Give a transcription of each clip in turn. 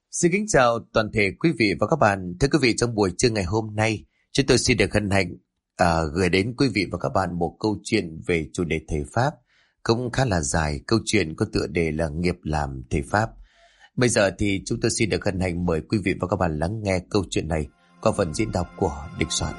Xin kính chào toàn thể quý vị và các bạn. Thưa quý vị, trong buổi trưa ngày hôm nay, chúng tôi xin được hân hạnh gửi đến quý vị và các bạn một câu chuyện về chủ đề thầy Pháp. Cũng khá là dài, câu chuyện có tựa đề là nghiệp làm thầy Pháp. Bây giờ thì chúng tôi xin được hân hạnh mời quý vị và các bạn lắng nghe câu chuyện này qua phần diễn đọc của Địch Soạn.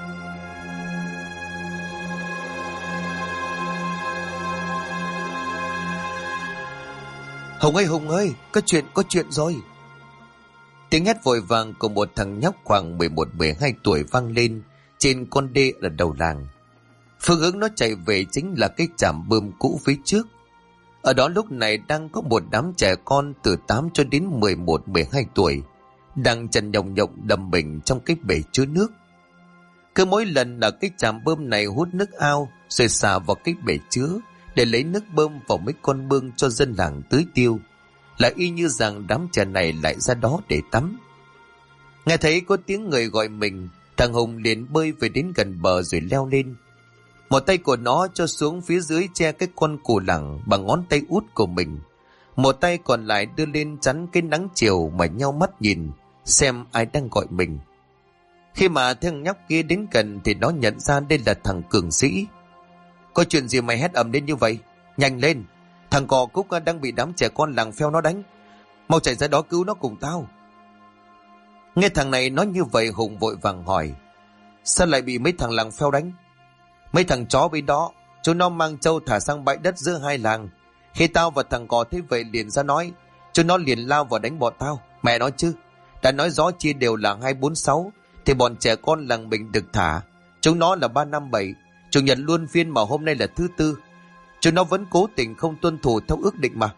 Hùng ơi, có chuyện rồi. Tiếng hét vội vàng của một thằng nhóc khoảng 11-12 tuổi vang lên trên con đê ở đầu làng. Phương hướng nó chạy về chính là cái trạm bơm cũ phía trước. Ở đó lúc này đang có một đám trẻ con từ 8 cho đến 11-12 tuổi đang chần nhồng nhộng đầm mình trong cái bể chứa nước. Cứ mỗi lần là cái trạm bơm này hút nước ao rồi xả vào cái bể chứa để lấy nước bơm vào mấy con mương cho dân làng tưới tiêu, là y như rằng đám trẻ này lại ra đó để tắm. Nghe thấy có tiếng người gọi mình, thằng Hùng liền bơi về đến gần bờ rồi leo lên. Một tay của nó cho xuống phía dưới che cái con cù lẳng bằng ngón tay út của mình, một tay còn lại đưa lên chắn cái nắng chiều mà nheo mắt nhìn xem ai đang gọi mình. Khi mà thằng nhóc kia đến gần thì nó nhận ra đây là thằng Cường Sĩ. Có chuyện gì mày hét ầm lên như vậy? Nhanh lên, thằng cò Cúc đang bị đám trẻ con làng pheo nó đánh, mau chạy ra đó cứu nó cùng tao. Nghe thằng này nói như vậy, Hùng vội vàng hỏi: sao lại bị mấy thằng làng pheo đánh? Mấy thằng chó bên đó, chúng nó mang trâu thả sang bãi đất giữa hai làng. Khi tao và thằng cò thấy vậy liền ra nói, chúng nó liền lao vào đánh bọn tao. Mẹ nói chứ, đã nói rõ chia đều là 246 thì bọn trẻ con làng mình được thả. Chúng nó là 357, chủ nhật luân phiên mà hôm nay là thứ tư. Chúng nó vẫn cố tình không tuân thủ theo ước định mà.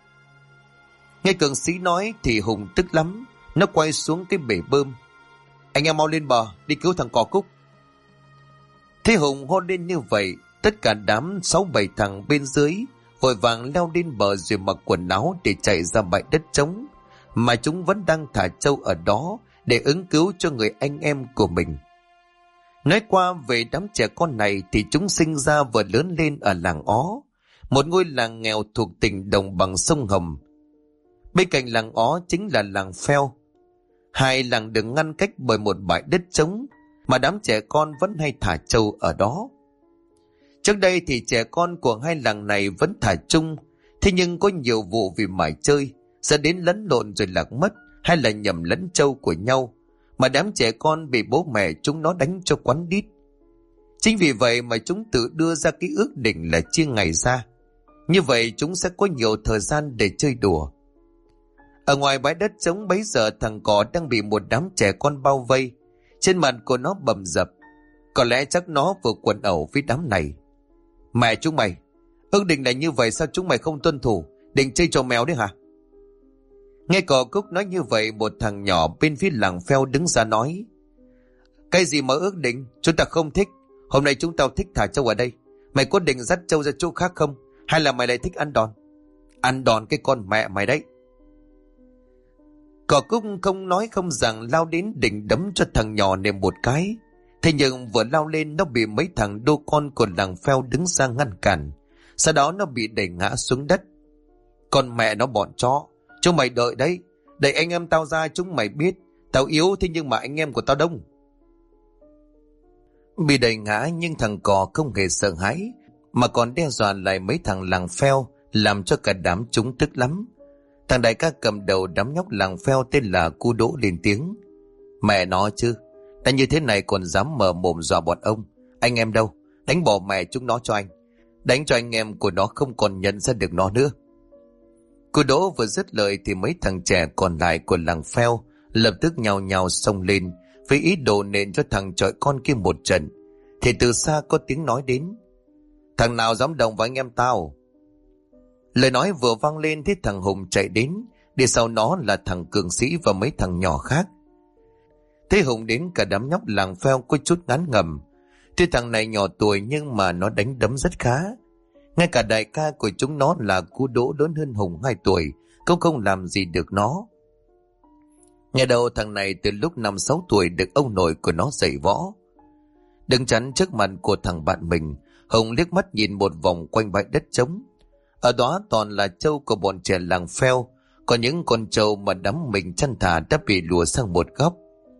Nghe Cường Sĩ nói thì Hùng tức lắm. Nó quay xuống cái bể bơm: anh em mau lên bờ đi cứu thằng cò Cúc. Thế Hùng hô lên như vậy, tất cả đám 6-7 thằng bên dưới vội vàng leo lên bờ rồi mặc quần áo để chạy ra bãi đất trống mà chúng vẫn đang thả trâu ở đó để ứng cứu cho người anh em của mình. Nói qua về đám trẻ con này thì chúng sinh ra và lớn lên ở làng Ó, một ngôi làng nghèo thuộc tỉnh đồng bằng sông Hồng. Bên cạnh làng Ó chính là làng Pheo. Hai làng được ngăn cách bởi một bãi đất trống mà đám trẻ con vẫn hay thả trâu ở đó. Trước đây thì trẻ con của hai làng này vẫn thả chung, thế nhưng có nhiều vụ vì mải chơi dẫn đến lẫn lộn rồi lạc mất hay là nhầm lẫn trâu của nhau, mà đám trẻ con bị bố mẹ chúng nó đánh cho quắn đít. Chính vì vậy mà chúng tự đưa ra cái ước định là chia ngày ra. Như vậy chúng sẽ có nhiều thời gian để chơi đùa. Ở ngoài bãi đất trống bấy giờ, thằng cò đang bị một đám trẻ con bao vây. Trên mặt của nó bầm dập. Có lẽ chắc nó vừa quần ẩu với đám này. Mẹ chúng mày, ước định là như vậy sao chúng mày không tuân thủ, định chơi trò mèo đấy hả? Nghe cò Cúc nói như vậy, một thằng nhỏ bên phía làng Pheo đứng ra nói: cái gì mà ước định, chúng ta không thích. Hôm nay chúng tao thích thả trâu ở đây. Mày có định dắt trâu ra chỗ khác không? Hay là mày lại thích ăn đòn? Ăn đòn cái con mẹ mày đấy. Cò Cúc không nói không rằng lao đến định đấm cho thằng nhỏ nệm một cái. Thế nhưng vừa lao lên nó bị mấy thằng đô con của làng Pheo đứng ra ngăn cản. Sau đó nó bị đẩy ngã xuống đất. Con mẹ nó bọn chó, chúng mày đợi đấy, đẩy anh em tao ra. Chúng mày biết tao yếu, thế nhưng mà anh em của tao đông. Bị đẩy ngã nhưng thằng cò không hề sợ hãi, mà còn đe dọa lại mấy thằng làng Pheo, làm cho cả đám chúng tức lắm. Thằng đại ca cầm đầu đám nhóc làng Pheo tên là Cu Đỗ lên tiếng: mẹ nó chứ, đã như thế này còn dám mở mồm dọa bọn ông. Anh em đâu, đánh bỏ mẹ chúng nó cho anh, đánh cho anh em của nó không còn nhận ra được nó nữa. Cu Đỗ vừa dứt lời thì mấy thằng trẻ còn lại của làng Pheo lập tức nhào nhào xông lên với ý đồ nện cho thằng chọi con kia một trận. Thì từ xa có tiếng nói đến: thằng nào dám động vào anh em tao? Lời nói vừa vang lên thì thằng Hùng chạy đến, đi sau nó là thằng Cường Sĩ và mấy thằng nhỏ khác. Thế Hùng đến, cả đám nhóc làng Pheo có chút ngán ngẩm. Tuy thằng này nhỏ tuổi nhưng mà nó đánh đấm rất khá. Ngay cả đại ca của chúng nó là Cu Đỗ lớn hơn Hùng 2 tuổi cũng không làm gì được nó. Nghe đầu thằng này từ lúc 5-6 tuổi được ông nội của nó dạy võ. Đứng chắn trước mặt của thằng bạn mình, Hùng liếc mắt nhìn một vòng quanh bãi đất trống. Ở đó toàn là trâu của bọn trẻ làng Pheo, Còn những con trâu mà đắm mình chăn thả đã bị lùa sang một góc.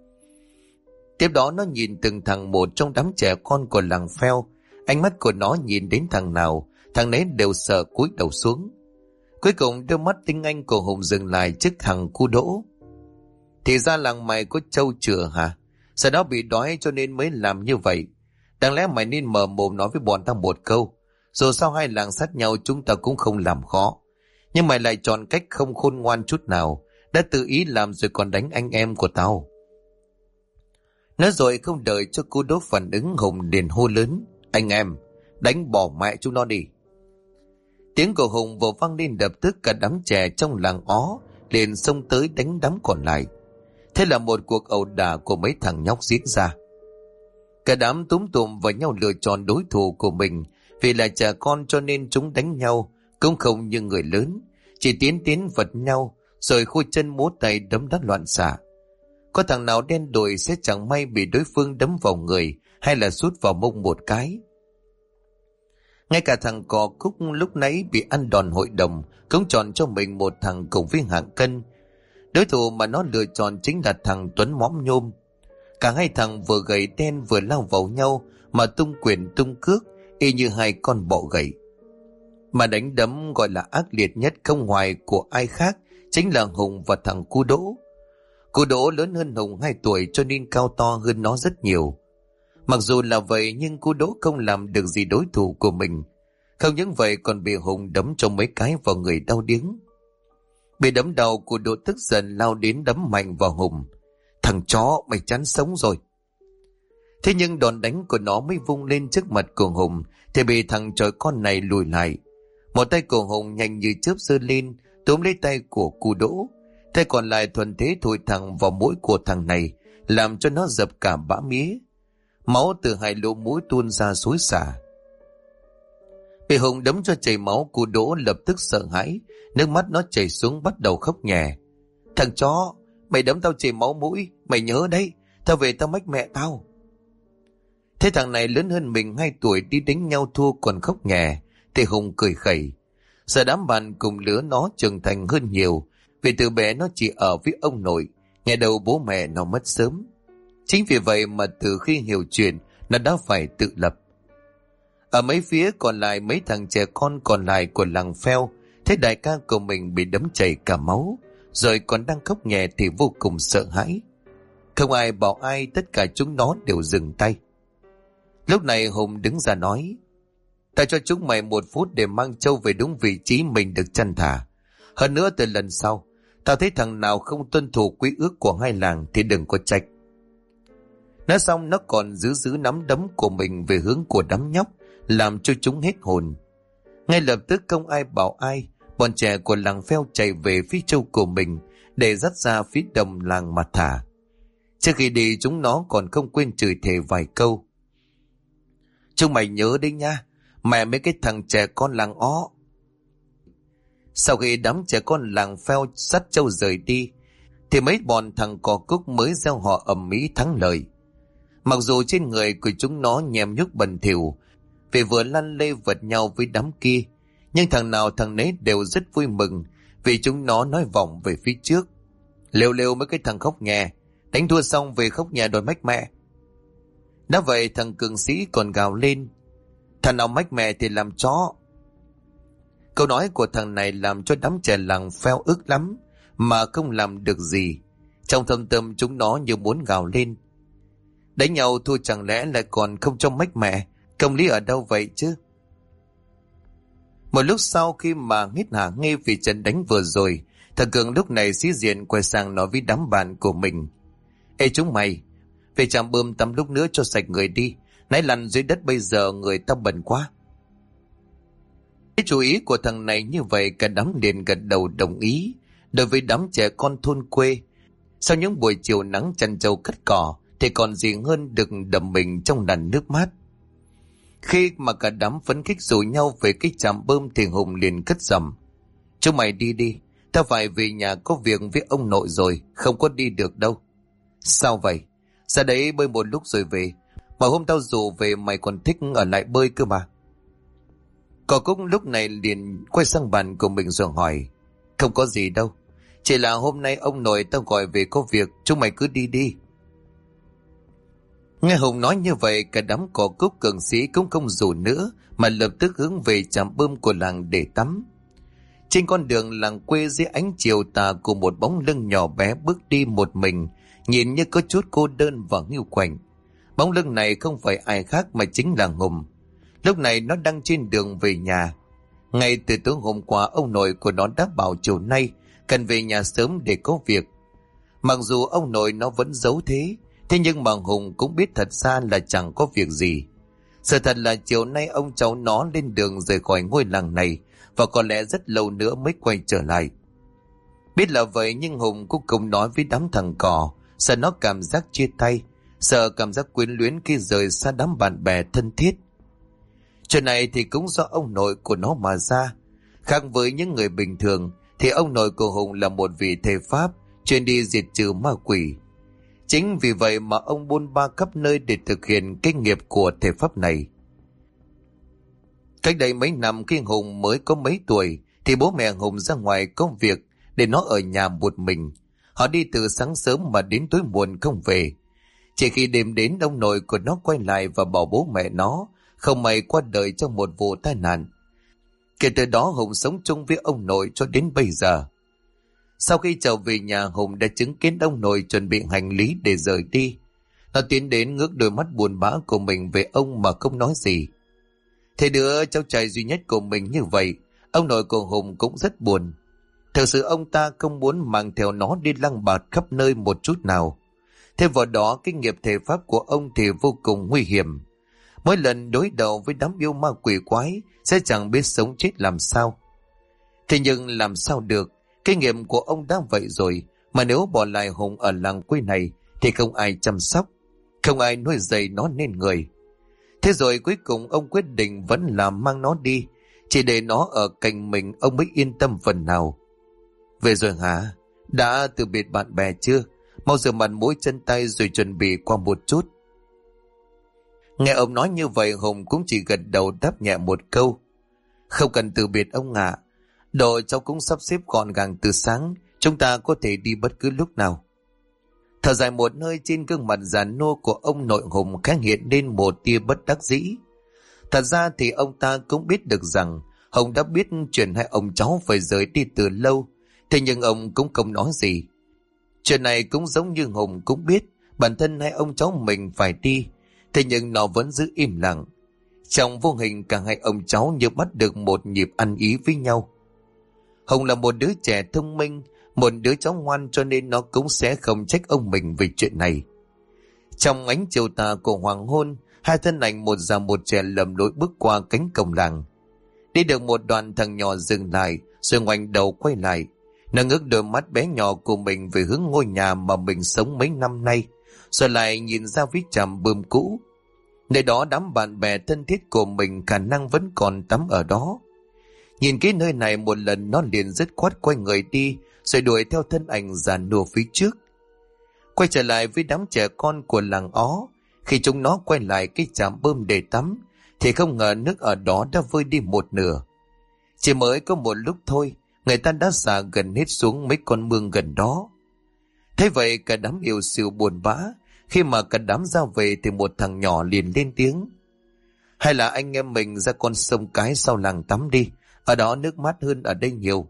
Tiếp đó nó nhìn từng thằng một trong đám trẻ con của làng Phèo. Ánh mắt của nó nhìn đến thằng nào, thằng nấy đều sợ cúi đầu xuống. Cuối cùng đôi mắt tinh anh của Hùng dừng lại trước thằng Cu Đỗ. Thì ra làng mày có trâu chửa hả? Sau đó bị đói cho nên mới làm như vậy. Đáng lẽ mày nên mở mồm nói với bọn tao một câu. Dù sao hai làng sát nhau chúng ta cũng không làm khó. Nhưng mày lại chọn cách không khôn ngoan chút nào. Đã tự ý làm rồi còn đánh anh em của tao. Nói rồi không đợi cho Cu Đỗ phản ứng, Hùng liền hô lớn: Anh em, đánh bỏ mẹ chúng nó đi. Tiếng của Hùng vừa vang lên, đập tức cả đám trẻ trong làng ó liền xông tới đánh đám còn lại. Thế là một cuộc ẩu đả của mấy thằng nhóc diễn ra. Cả đám túm tụm vào nhau lựa chọn đối thủ của mình. Vì là trẻ con cho nên chúng đánh nhau cũng không như người lớn, chỉ tiến vật nhau rồi khôi chân múa tay đấm đá loạn xạ. Có thằng nào đen đủi sẽ chẳng may bị đối phương đấm vào người hay là sút vào mông một cái. Ngay cả thằng Cò Cúc lúc nãy bị ăn đòn hội đồng cũng chọn cho mình một thằng cùng với hạng cân. Đối thủ mà nó lựa chọn chính là thằng Tuấn mõm nhôm. Cả hai thằng vừa gầy đen vừa lao vào nhau mà tung quyền tung cước y như hai con bọ gậy. Mà đánh đấm gọi là ác liệt nhất không ngoài của ai khác chính là Hùng và thằng Cu Đỗ. Cu Đỗ lớn hơn Hùng 2 tuổi cho nên cao to hơn nó rất nhiều. Mặc dù là vậy nhưng Cu Đỗ không làm được gì đối thủ của mình. Không những vậy còn bị Hùng đấm cho mấy cái vào người đau điếng. Bị đấm đầu, Cu Đỗ tức giận lao đến đấm mạnh vào Hùng. Thằng chó, mày chán sống rồi. Thế nhưng đòn đánh của nó mới vung lên trước mặt của Hùng thì bị thằng chó con này lùi lại. Một tay của Hùng nhanh như chớp giơ lên túm lấy tay của Cu Đỗ, tay còn lại thuần thế thổi thẳng vào mũi của thằng này, làm cho nó dập cả bã mía. Máu từ hai lỗ mũi tuôn ra xối xả. Bị Hùng đấm cho chảy máu, Cu Đỗ lập tức sợ hãi, nước mắt nó chảy xuống bắt đầu khóc nhè. Thằng chó, mày đấm tao chảy máu mũi, mày nhớ đấy, tao về tao mách mẹ tao. Thế thằng này lớn hơn mình 2 tuổi đi đánh nhau thua còn khóc nhè, thì Hùng cười khẩy. Giờ đám bạn cùng lứa nó trưởng thành hơn nhiều, vì từ bé nó chỉ ở với ông nội, nghe đầu bố mẹ nó mất sớm. Chính vì vậy mà từ khi hiểu chuyện, nó đã phải tự lập. Ở mấy phía còn lại, mấy thằng trẻ con còn lại của làng Phèo thấy đại ca của mình bị đấm chảy cả máu, rồi còn đang khóc nhè thì vô cùng sợ hãi. Không ai bảo ai, tất cả chúng nó đều dừng tay. Lúc này Hùng đứng ra nói: "Ta cho chúng mày 1 phút để mang trâu về đúng vị trí mình được chăn thả. Hơn nữa từ lần sau, tao thấy thằng nào không tuân thủ quy ước của hai làng thì đừng có trách." Nói xong nó còn giữ nắm đấm của mình về hướng của đám nhóc, làm cho chúng hết hồn. Ngay lập tức không ai bảo ai, bọn trẻ của làng Phèo chạy về phía trâu của mình để dắt ra phía đồng làng mà thả. Trước khi đi chúng nó còn không quên chửi thề vài câu: "Chúng mày nhớ đấy nha, mẹ mấy cái thằng trẻ con làng ó." Sau khi đám trẻ con làng Phèo dắt trâu rời đi thì mấy bọn thằng Cò Cúc mới gieo họ ầm ĩ thắng lợi. Mặc dù trên người của chúng nó nhem nhúc bẩn thỉu vì vừa lăn lê vật nhau với đám kia, nhưng thằng nào thằng nấy đều rất vui mừng vì chúng nó nói vọng về phía trước: "Lêu lêu mấy cái thằng khóc nhè, đánh thua xong về khóc nhè đòi mách mẹ." Đã vậy thằng Cường Sĩ còn gào lên: "Thằng nào mách mẹ thì làm chó." Câu nói của thằng này làm cho đám trẻ làng Phèo ức lắm mà không làm được gì. Trong thâm tâm chúng nó như muốn gào lên: "Đánh nhau thua chẳng lẽ lại còn không cho mách mẹ, công lý ở đâu vậy chứ?" Một lúc sau khi mà hết hả nghe vì trận đánh vừa rồi, thằng Cường lúc này sĩ diện quay sang nói với đám bạn của mình: "Ê chúng mày, về chạm bơm tắm lúc nữa cho sạch người đi, nãy lăn dưới đất bây giờ người ta bẩn quá." Cái chú ý của thằng này như vậy cả đám liền gật đầu đồng ý. Đối với đám trẻ con thôn quê, sau những buổi chiều nắng chăn trâu cắt cỏ thì còn gì hơn được đầm mình trong làn nước mát. Khi mà cả đám phấn khích rủ nhau về cái trạm bơm thì Hùng liền cất giọng: "Chúng mày đi đi, tao phải về nhà có việc với ông nội rồi, không có đi được đâu." "Sao vậy? Ra đấy bơi một lúc rồi về, mà hôm tao rủ về mày còn thích ở lại bơi cơ mà." Cò Cúc lúc này liền quay sang bạn của mình rồi hỏi: "Không có gì đâu, Chỉ là hôm nay ông nội tao gọi về có việc, chúng mày cứ đi đi. Nghe Hùng nói như vậy, cả đám cỏ cúc cường sĩ cũng không rủ nữa, mà lập tức hướng về trạm bơm của làng để tắm. Trên con đường làng quê dưới ánh chiều tà, của một bóng lưng nhỏ bé bước đi một mình, nhìn như có chút cô đơn và hiu quạnh. Bóng lưng này không phải ai khác mà chính là Hùng. Lúc này nó đang trên đường về nhà. Ngay từ tối hôm qua, ông nội của nó đã bảo chiều nay cần về nhà sớm để có việc. Mặc dù ông nội nó vẫn giấu thế nhưng mà Hùng cũng biết thật ra là chẳng có việc gì. Sự thật là chiều nay ông cháu nó lên đường rời khỏi ngôi làng này, và có lẽ rất lâu nữa mới quay trở lại. Biết là vậy nhưng Hùng cũng cùng nói với đám thằng cò, sợ nó cảm giác chia tay, sợ cảm giác quyến luyến khi rời xa đám bạn bè thân thiết. Chuyện này thì cũng do ông nội của nó mà ra. Khác với những người bình thường thì ông nội của Hùng là một vị thầy Pháp chuyên đi diệt trừ ma quỷ. Chính vì vậy mà ông bôn ba khắp nơi để thực hiện cái nghiệp của thầy Pháp này. Cách đây mấy năm khi Hùng mới có mấy tuổi thì bố mẹ Hùng ra ngoài công việc để nó ở nhà một mình. Họ đi từ sáng sớm mà đến tối muộn không về. Chỉ khi đêm đến, ông nội của nó quay lại và bảo bố mẹ nó không may qua đời trong một vụ tai nạn. Kể từ đó Hùng sống chung với ông nội cho đến bây giờ. Sau khi trở về nhà, Hùng đã chứng kiến ông nội chuẩn bị hành lý để rời đi. Nó tiến đến ngước đôi mắt buồn bã của mình về ông mà không nói gì. Thế đứa cháu trai duy nhất của mình như vậy, ông nội của Hùng cũng rất buồn. Thực sự ông ta không muốn mang theo nó đi lăng bạt khắp nơi một chút nào. Thêm vào đó, cái nghiệp thể pháp của ông thì vô cùng nguy hiểm. Mỗi lần đối đầu với đám yêu ma quỷ quái sẽ chẳng biết sống chết làm sao. Thế nhưng làm sao được, cái nghiệp của ông đã vậy rồi, mà nếu bỏ lại Hùng ở làng quê này thì không ai chăm sóc, không ai nuôi dạy nó nên người. Thế rồi cuối cùng ông quyết định vẫn là mang nó đi, chỉ để nó ở cạnh mình ông mới yên tâm phần nào. Về rồi hả? Đã từ biệt bạn bè chưa? Mau rửa mặt mũi chân tay rồi chuẩn bị qua một chút. Nghe ông nói như vậy, Hùng cũng chỉ gật đầu đáp nhẹ một câu. Không cần từ biệt ông ạ. Đồ cháu cũng sắp xếp gọn gàng từ sáng, chúng ta có thể đi bất cứ lúc nào. Thở dài một hơi, trên gương mặt già nua của ông nội Hùng khẽ hiện lên một tia bất đắc dĩ. Thật ra thì ông ta cũng biết được rằng Hùng đã biết chuyện hai ông cháu phải rời đi từ lâu, thế nhưng ông cũng không nói gì. Chuyện này cũng giống như Hùng cũng biết bản thân hai ông cháu mình phải đi, thế nhưng nó vẫn giữ im lặng. Trong vô hình cả hai ông cháu như bắt được một nhịp ăn ý với nhau. Hùng là một đứa trẻ thông minh, một đứa cháu ngoan, cho nên nó cũng sẽ không trách ông mình về chuyện này. Trong ánh chiều tà của hoàng hôn, hai thân ảnh một già một trẻ lầm lỗi bước qua cánh cổng làng. Đi được một đoạn, thằng nhỏ dừng lại rồi ngoảnh đầu quay lại. Nó ngước đôi mắt bé nhỏ của mình về hướng ngôi nhà mà mình sống mấy năm nay, rồi lại nhìn ra phía trạm bơm cũ. Nơi đó đám bạn bè thân thiết của mình khả năng vẫn còn tắm ở đó. Nhìn cái nơi này một lần, nó liền dứt khoát quay người đi rồi đuổi theo thân ảnh già nua phía trước. Quay trở lại với đám trẻ con của làng Ó, khi chúng nó quay lại cái trạm bơm để tắm thì không ngờ nước ở đó đã vơi đi một nửa. Chỉ mới có một lúc thôi, người ta đã xả gần hết xuống mấy con mương gần đó. Thế vậy cả đám yêu xìu buồn bã. Khi mà cả đám ra về thì một thằng nhỏ liền lên tiếng. Hay là anh em mình ra con sông cái sau làng tắm đi, ở đó nước mát hơn ở đây nhiều.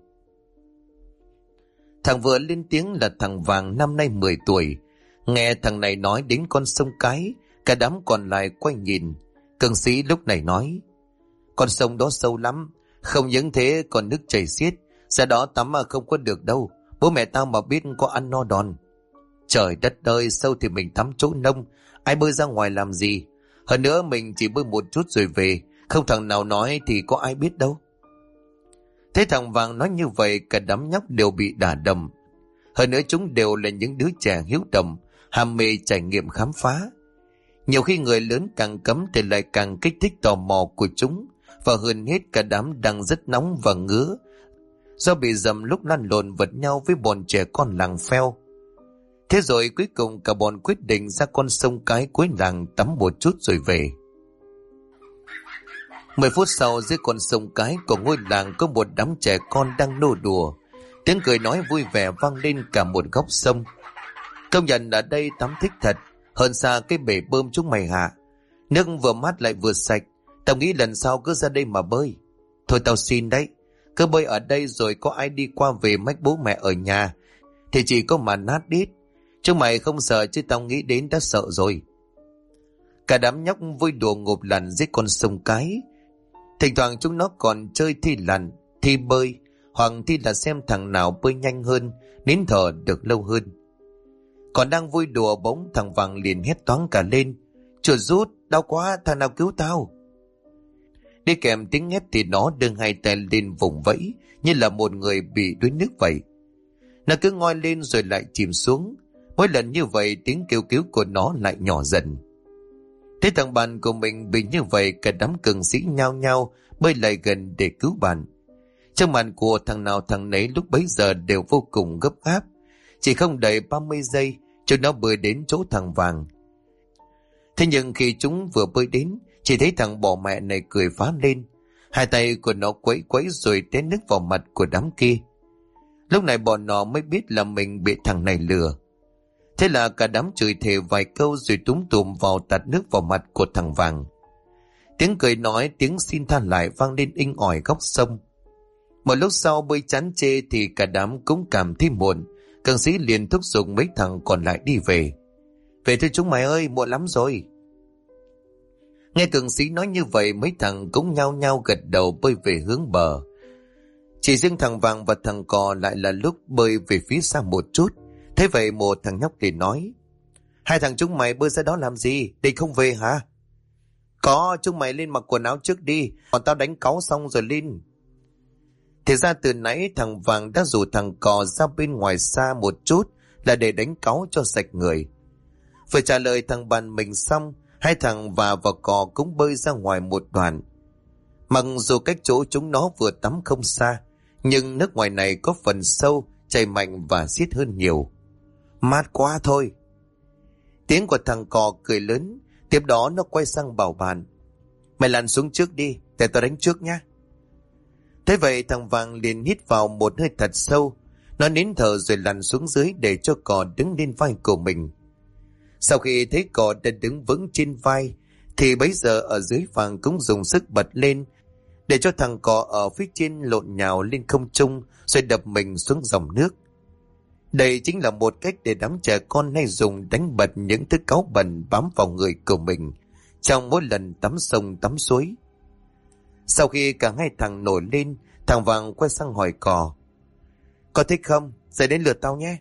Thằng vừa lên tiếng là thằng Vàng, năm nay 10 tuổi. Nghe thằng này nói đến con sông cái, cả đám còn lại quay nhìn. Cường sĩ lúc này nói, con sông đó sâu lắm, không những thế còn nước chảy xiết, ra đó tắm mà không có được đâu, bố mẹ tao mà biết có ăn no đòn. Trời đất ơi, sâu thì mình tắm chỗ nông, ai bơi ra ngoài làm gì? Hơn nữa mình chỉ bơi một chút rồi về, không thằng nào nói thì có ai biết đâu. Thế thằng Vàng nói như vậy, cả đám nhóc đều bị đả đầm. Hơn nữa chúng đều là những đứa trẻ hiếu động, ham mê trải nghiệm khám phá. Nhiều khi người lớn càng cấm thì lại càng kích thích tò mò của chúng, và hơn hết cả đám đang rất nóng và ngứa do bị dầm lúc lăn lộn vật nhau với bọn trẻ con làng Pheo. Thế rồi cuối cùng cả bọn quyết định ra con sông cái cuối làng tắm một chút rồi về. 10 phút sau, dưới con sông cái của ngôi làng có một đám trẻ con đang nô đùa. Tiếng cười nói vui vẻ vang lên cả một góc sông. Công nhận ở đây tắm thích thật, hơn xa cái bể bơm chúng mày hạ. Nước vừa mát lại vừa sạch, tao nghĩ lần sau cứ ra đây mà bơi. Thôi tao xin đấy, cứ bơi ở đây rồi có ai đi qua về mách bố mẹ ở nhà thì chỉ có mà nát đít. Chúng mày không sợ chứ tao nghĩ đến đã sợ rồi. Cả đám nhóc vui đùa ngụp lặn dưới con sông cái. Thỉnh thoảng chúng nó còn chơi thi lặn, thi bơi, hoặc thi là xem thằng nào bơi nhanh hơn, nín thở được lâu hơn. Còn đang vui đùa bỗng thằng Vàng liền hét toáng cả lên: Chuột rút, đau quá, thằng nào cứu tao. Đi kèm tiếng hét thì nó đưa hai tay lên vùng vẫy như là một người bị đuối nước vậy. Nó cứ ngoi lên rồi lại chìm xuống. Mỗi lần như vậy tiếng kêu cứu của nó lại nhỏ dần. Thấy thằng bạn của mình bị như vậy, cả đám cường sĩ nhao nhao bơi lại gần để cứu bạn. Trong mặt của thằng nào thằng nấy lúc bấy giờ đều vô cùng gấp gáp. Chỉ không đầy 30 giây chúng nó bơi đến chỗ thằng Vàng. Thế nhưng khi chúng vừa bơi đến, chỉ thấy thằng bỏ mẹ này cười phá lên. Hai tay của nó quấy quấy rồi té nước vào mặt của đám kia. Lúc này bọn nó mới biết là mình bị thằng này lừa. Thế là cả đám chửi thề vài câu rồi túm tùm vào tạt nước vào mặt của thằng Vàng. Tiếng cười nói, tiếng xin tha lại vang lên inh ỏi góc sông. Một lúc sau bơi chán chê thì cả đám cũng cảm thấy muộn. Cường sĩ liền thúc giục mấy thằng còn lại đi về. Về thôi chúng mày ơi, muộn lắm rồi. Nghe cường sĩ nói như vậy, mấy thằng cũng nhao nhao gật đầu bơi về hướng bờ. Chỉ riêng thằng Vàng và thằng Cò lại là lúc bơi về phía xa một chút. Thế vậy một thằng nhóc thì nói: Hai thằng chúng mày bơi ra đó làm gì, định không về hả? Có, chúng mày lên mặc quần áo trước đi, còn tao đánh cáu xong rồi lên. Thì ra từ nãy thằng Vàng đã rủ thằng Cò ra bên ngoài xa một chút là để đánh cáu cho sạch người. Vừa trả lời thằng bạn mình xong, hai thằng và Cò cũng bơi ra ngoài một đoạn. Mặc dù cách chỗ chúng nó vừa tắm không xa, nhưng nước ngoài này có phần sâu, chảy mạnh và xiết hơn nhiều. Mát quá thôi. Tiếng của thằng Cò cười lớn. Tiếp đó nó quay sang bảo bạn: Mày lặn xuống trước đi, để tao đánh trước nhá. Thế vậy thằng Vàng liền hít vào một hơi thật sâu. Nó nín thở rồi lặn xuống dưới để cho Cò đứng lên vai của mình. Sau khi thấy Cò đã đứng vững trên vai thì bấy giờ ở dưới Vàng cũng dùng sức bật lên để cho thằng Cò ở phía trên lộn nhào lên không trung rồi đập mình xuống dòng nước. Đây chính là một cách để đám trẻ con hay dùng đánh bật những thứ cáu bẩn bám vào người của mình trong mỗi lần tắm sông tắm suối. Sau khi cả hai thằng nổi lên, thằng Vàng quay sang hỏi Cò: Có thích không? Giờ đến lượt tao nhé.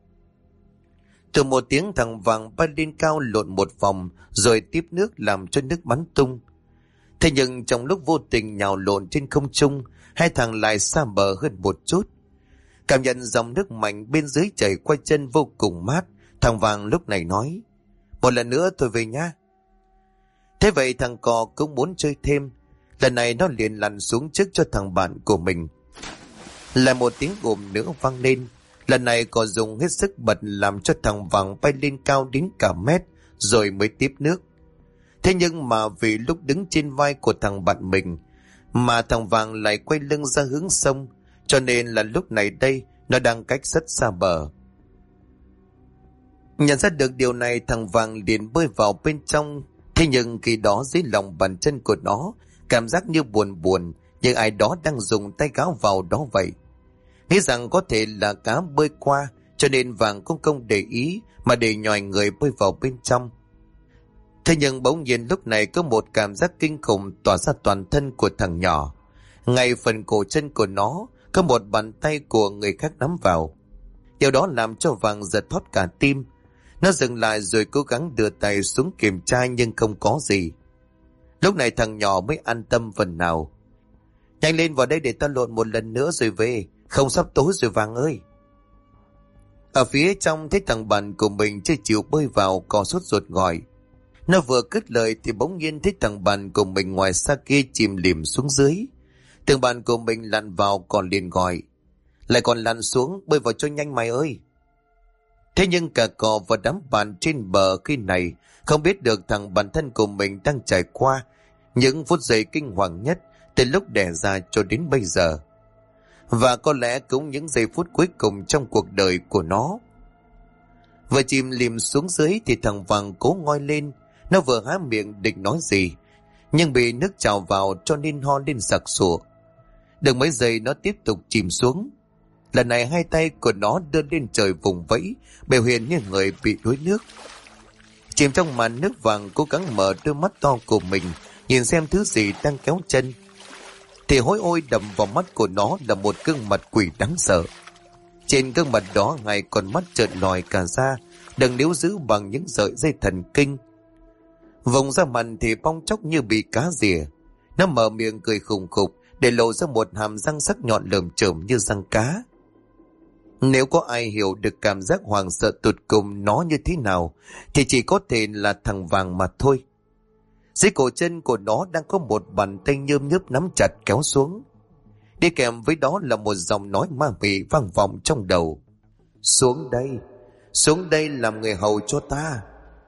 Từ một tiếng thằng Vàng bay lên cao lộn một vòng rồi tiếp nước làm cho nước bắn tung. Thế nhưng trong lúc vô tình nhào lộn trên không trung, hai thằng lại xa bờ hơn một chút. Cảm nhận dòng nước mạnh bên dưới chảy qua chân vô cùng mát, thằng Vàng lúc này nói: Một lần nữa tôi về nhá. Thế vậy thằng Cò cũng muốn chơi thêm. Lần này nó liền lặn xuống trước cho thằng bạn của mình. Lại một tiếng gồm nữa vang lên. Lần này Cò dùng hết sức bật làm cho thằng Vàng bay lên cao đến cả mét rồi mới tiếp nước. Thế nhưng mà vì lúc đứng trên vai của thằng bạn mình mà thằng Vàng lại quay lưng ra hướng sông, cho nên là lúc này đây nó đang cách rất xa bờ. Nhận ra được điều này, thằng Vàng liền bơi vào bên trong. Thế nhưng khi đó dưới lòng bàn chân của nó cảm giác như buồn buồn, nhưng ai đó đang dùng tay gáo vào đó vậy. Nghĩ rằng có thể là cá bơi qua, cho nên Vàng cũng không để ý mà để nhòi người bơi vào bên trong. Thế nhưng bỗng nhiên lúc này có một cảm giác kinh khủng tỏa ra toàn thân của thằng nhỏ. Ngay phần cổ chân của nó có một bàn tay của người khác nắm vào. Điều đó làm cho Vàng giật thót cả tim. Nó dừng lại rồi cố gắng đưa tay xuống kiểm tra nhưng không có gì. Lúc này thằng nhỏ mới an tâm phần nào. Nhanh lên vào đây để tao lộn một lần nữa rồi về, không sắp tối rồi Vàng ơi. Ở phía trong thấy thằng bạn của mình chưa chịu bơi vào, Cò sốt ruột gọi. Nó vừa cất lời thì bỗng nhiên thấy thằng bạn của mình ngoài xa kia chìm lìm xuống dưới. Thằng bạn của mình lặn vào còn liền gọi: Lại còn lặn xuống, bơi vào cho nhanh mày ơi. Thế nhưng cả Cò và đám bạn trên bờ khi này không biết được thằng bạn thân của mình đang trải qua những phút giây kinh hoàng nhất từ lúc đẻ ra cho đến bây giờ. và có lẽ cũng những giây phút cuối cùng trong cuộc đời của nó. Vừa chìm lìm xuống dưới thì thằng Vàng cố ngoi lên. Nó vừa há miệng định nói gì, nhưng bị nước trào vào cho nên ho lên sặc sụa. Được mấy giây nó tiếp tục chìm xuống. Lần này hai tay của nó đưa lên trời vùng vẫy, biểu hiện như người bị đuối nước. Chìm trong màn nước, Vàng cố gắng mở đôi mắt to của mình, nhìn xem thứ gì đang kéo chân. Thì hối ôi, đập vào mắt của nó là một gương mặt quỷ đáng sợ. Trên gương mặt đó hai con mắt trợn lòi cả ra, đằng níu giữ bằng những sợi dây thần kinh. Vùng ra mặt thì bong chóc như bị cá rỉa. Nó mở miệng cười khùng khục để lộ ra một hàm răng sắc nhọn lởm chởm như răng cá. Nếu có ai hiểu được cảm giác hoảng sợ tột cùng nó như thế nào thì chỉ có thể là thằng Vàng mà thôi. Dưới cổ chân của nó đang có một bàn tay nhơm nhớp nắm chặt kéo xuống. Đi kèm với đó là một giọng nói ma mị vang vọng trong đầu. Xuống đây làm người hầu cho ta.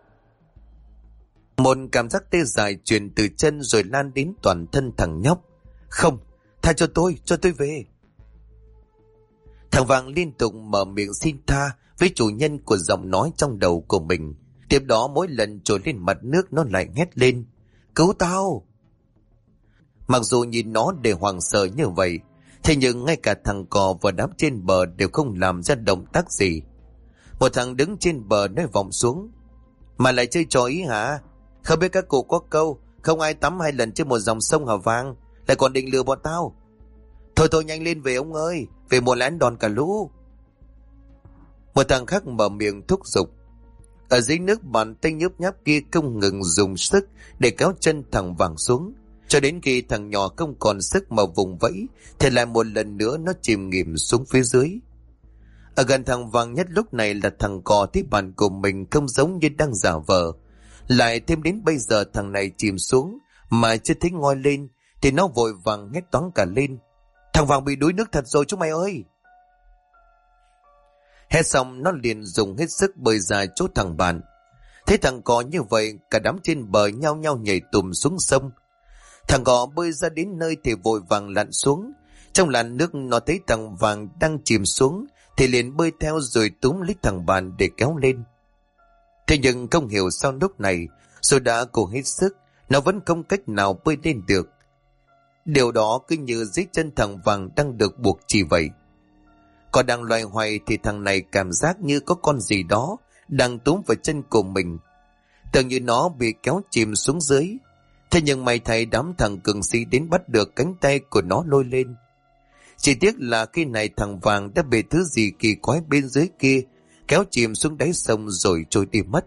Một cảm giác tê dại truyền từ chân rồi lan đến toàn thân thằng nhóc. Không, tha cho tôi về. Thằng Vàng liên tục mở miệng xin tha với chủ nhân của giọng nói trong đầu của mình. Tiếp đó mỗi lần trồi lên mặt nước nó lại hét lên, cứu tao. Mặc dù nhìn nó để hoảng sợ như vậy, thế nhưng ngay cả thằng cò và đám trên bờ đều không làm ra động tác gì. Một thằng đứng trên bờ nói vọng xuống, mà lại chơi trò ý hả? Không biết các cụ có câu không ai tắm 2 lần trên một dòng sông hả Vàng, lại còn định lừa bọn tao? Thôi nhanh lên về ông ơi, về một lán đòn cả lũ. Một thằng khác mở miệng thúc giục. Ở dưới nước, bàn tay nhớp nháp kia không ngừng dùng sức để kéo chân thằng Vàng xuống, cho đến khi thằng nhỏ không còn sức mà vùng vẫy thì lại một lần nữa nó chìm nghỉm xuống phía dưới. Ở gần thằng Vàng nhất lúc này là thằng cò thấy bạn của mình không giống như đang giả vờ. Lại thêm đến bây giờ thằng này chìm xuống mà chưa thấy ngoi lên thì nó vội vàng hét toáng cả lên. Thằng Vàng bị đuối nước thật rồi chúng mày ơi! Hét xong nó liền dùng hết sức bơi ra chỗ thằng bạn. Thấy thằng cò như vậy, cả đám trên bờ nhao nhao nhảy tùm xuống sông. Thằng cò bơi ra đến nơi thì vội vàng lặn xuống. Trong làn nước nó thấy thằng Vàng đang chìm xuống thì liền bơi theo rồi túm lấy thằng bạn để kéo lên. Thế nhưng không hiểu sao lúc này dù đã cố hết sức, nó vẫn không cách nào bơi lên được. Điều đó cứ như dưới chân thằng Vàng đang được buộc chỉ vậy. Còn đang loay hoay thì thằng này cảm giác như có con gì đó đang túm vào chân của mình. Tưởng như nó bị kéo chìm xuống dưới. Thế nhưng may thay đám thằng cường sĩ đến bắt được cánh tay của nó lôi lên. Chỉ tiếc là khi này thằng Vàng đã bị thứ gì kỳ quái bên dưới kia kéo chìm xuống đáy sông rồi trôi đi mất.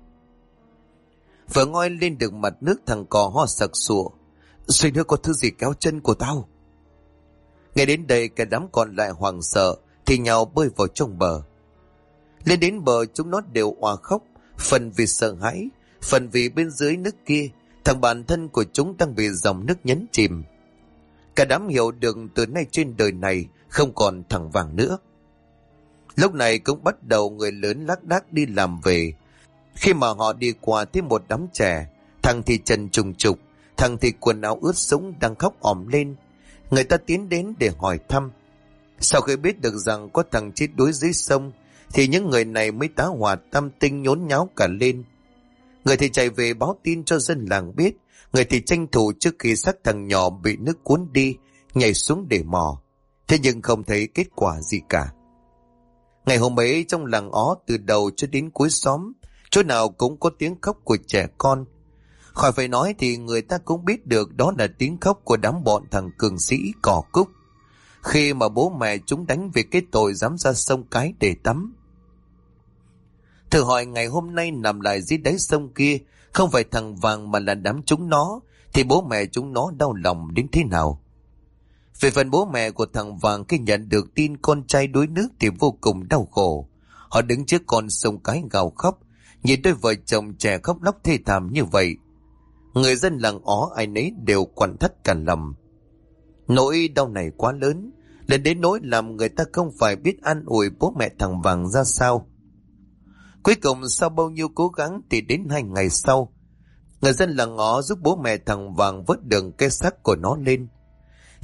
Vừa ngoi lên được mặt nước, thằng cò ho sặc sụa. Suy nữa có thứ gì kéo chân của tao. Ngay đến đây cả đám còn lại hoảng sợ thì nhào bơi vào trong bờ. Lên đến bờ chúng nó đều òa khóc, phần vì sợ hãi, phần vì bên dưới nước kia thằng bạn thân của chúng đang bị dòng nước nhấn chìm. Cả đám hiểu được từ nay trên đời này không còn thằng Vàng nữa. Lúc này cũng bắt đầu người lớn lác đác đi làm về. Khi mà họ đi qua thấy một đám trẻ, thằng thì trần trùng trục, thằng thì quần áo ướt sũng đang khóc ỏm lên. Người ta tiến đến để hỏi thăm. Sau khi biết được rằng có thằng chết đuối dưới sông thì những người này mới tá hỏa tâm tinh nhốn nháo cả lên. Người thì chạy về báo tin cho dân làng biết, người thì tranh thủ trước khi xác thằng nhỏ bị nước cuốn đi nhảy xuống để mò. Thế nhưng không thấy kết quả gì cả. Ngày hôm ấy trong làng Ó, từ đầu cho đến cuối xóm, chỗ nào cũng có tiếng khóc của trẻ con. Khỏi phải nói thì người ta cũng biết được đó là tiếng khóc của đám bọn thằng cường sĩ Cỏ Cúc, khi mà bố mẹ chúng đánh vì cái tội dám ra sông Cái để tắm. Thử hỏi ngày hôm nay nằm lại dưới đáy sông kia không phải thằng Vàng mà là đám chúng nó, thì bố mẹ chúng nó đau lòng đến thế nào. Về phần bố mẹ của thằng Vàng, khi nhận được tin con trai đuối nước thì vô cùng đau khổ. Họ đứng trước con sông Cái gào khóc, nhìn đôi vợ chồng trẻ khóc lóc thê thảm như vậy. Người dân làng Ó ai nấy đều quặn thắt cả lòng. Nỗi đau này quá lớn, lên đến nỗi làm người ta không phải biết an ủi bố mẹ thằng Vàng ra sao. Cuối cùng sau bao nhiêu cố gắng thì đến 2 ngày sau, người dân làng Ó giúp bố mẹ thằng Vàng vớt được cái xác của nó lên.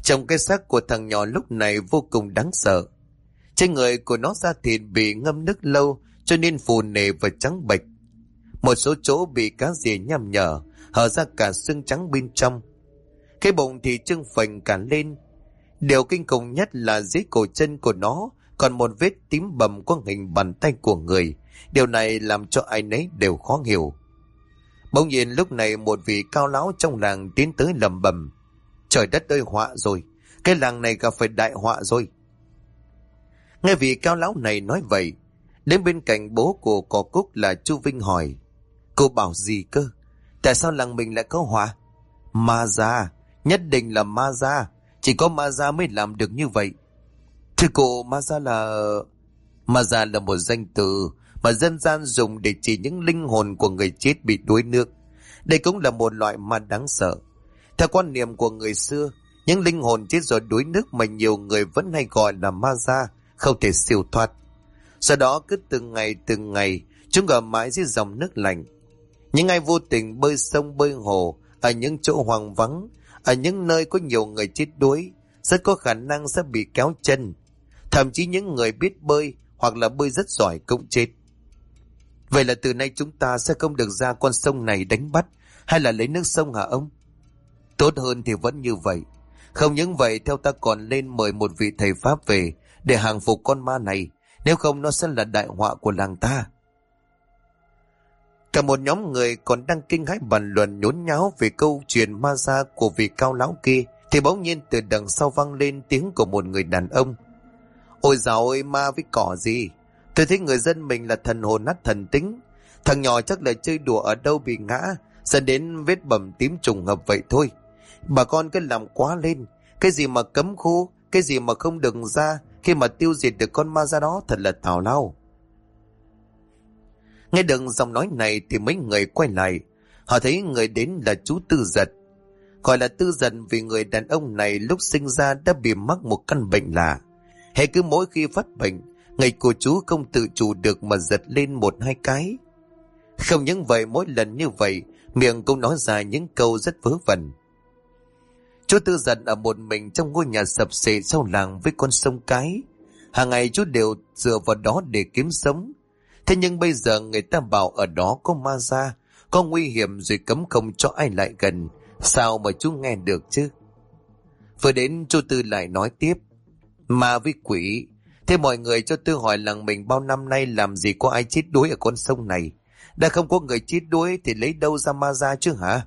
Trong cái xác của thằng nhỏ lúc này vô cùng đáng sợ. Trên người của nó da thịt bị ngâm nước lâu cho nên phù nề và trắng bệch. Một số chỗ bị cá rỉa nham nhở, hở ra cả xương trắng bên trong. Cái bụng thì trưng phình cả lên. Điều kinh khủng nhất là dưới cổ chân của nó còn một vết tím bầm có hình bàn tay của người. Điều này làm cho ai nấy đều khó hiểu. Bỗng nhiên lúc này một vị cao lão trong làng tiến tới lẩm bẩm: Trời đất ơi, họa rồi, cái làng này gặp phải đại họa rồi. Nghe vị cao lão này nói vậy, đến bên cạnh bố của cò Cúc là Chu Vinh hỏi: Cô bảo gì cơ? Tại sao làng mình lại có họa? Ma gia, nhất định là ma gia, chỉ có ma gia mới làm được như vậy. Thưa cô, ma gia là một danh từ mà dân gian dùng để chỉ những linh hồn của người chết bị đuối nước. Đây cũng là một loại ma đáng sợ. Theo quan niệm của người xưa, những linh hồn chết rồi đuối nước mà nhiều người vẫn hay gọi là ma gia không thể siêu thoát. Sau đó cứ từng ngày chúng ở mãi dưới dòng nước lạnh. Những ai vô tình bơi sông bơi hồ ở những chỗ hoang vắng, ở những nơi có nhiều người chết đuối, rất có khả năng sẽ bị kéo chân. Thậm chí những người biết bơi hoặc là bơi rất giỏi cũng chết. Vậy là từ nay chúng ta sẽ không được ra con sông này đánh bắt hay là lấy nước sông hả ông? Tốt hơn thì vẫn như vậy. Không những vậy, theo ta còn lên mời một vị thầy Pháp về để hàng phục con ma này, nếu không nó sẽ là đại họa của làng ta. Cả một nhóm người còn đang kinh hãi bàn luận nhốn nháo về câu chuyện ma gia của vị cao lão kia, thì bỗng nhiên từ đằng sau vang lên tiếng của một người đàn ông: Ôi dào ơi, ma với cỏ gì? Tôi thấy người dân mình là thần hồn nát thần tính. Thằng nhỏ chắc là chơi đùa ở đâu bị ngã, dẫn đến vết bầm tím trùng hợp vậy thôi. Bà con cứ làm quá lên. Cái gì mà cấm khu, cái gì mà không được ra, khi mà tiêu diệt được con ma ra đó thật là tào lao. Nghe được giọng nói này thì mấy người quay lại. Họ thấy người đến là chú Tư Giật. Gọi là Tư Giật vì người đàn ông này lúc sinh ra đã bị mắc một căn bệnh lạ. Hệ cứ mỗi khi phát bệnh, người của chú không tự chủ được mà giật lên 1-2 cái. Không những vậy, mỗi lần như vậy, miệng cũng nói ra những câu rất vớ vẩn. Chú Tư Giật ở một mình trong ngôi nhà sập xệ sau làng với con sông cái. Hàng ngày chú đều dựa vào đó để kiếm sống. Thế nhưng bây giờ người ta bảo ở đó có ma gia, có nguy hiểm rồi cấm không cho ai lại gần. Sao mà chú nghe được chứ? Vừa đến chú Tư lại nói tiếp: Ma với quỷ. Thế mọi người cho tôi hỏi làng mình bao năm nay làm gì có ai chết đuối ở con sông này? Đã không có người chết đuối thì lấy đâu ra ma gia chứ hả?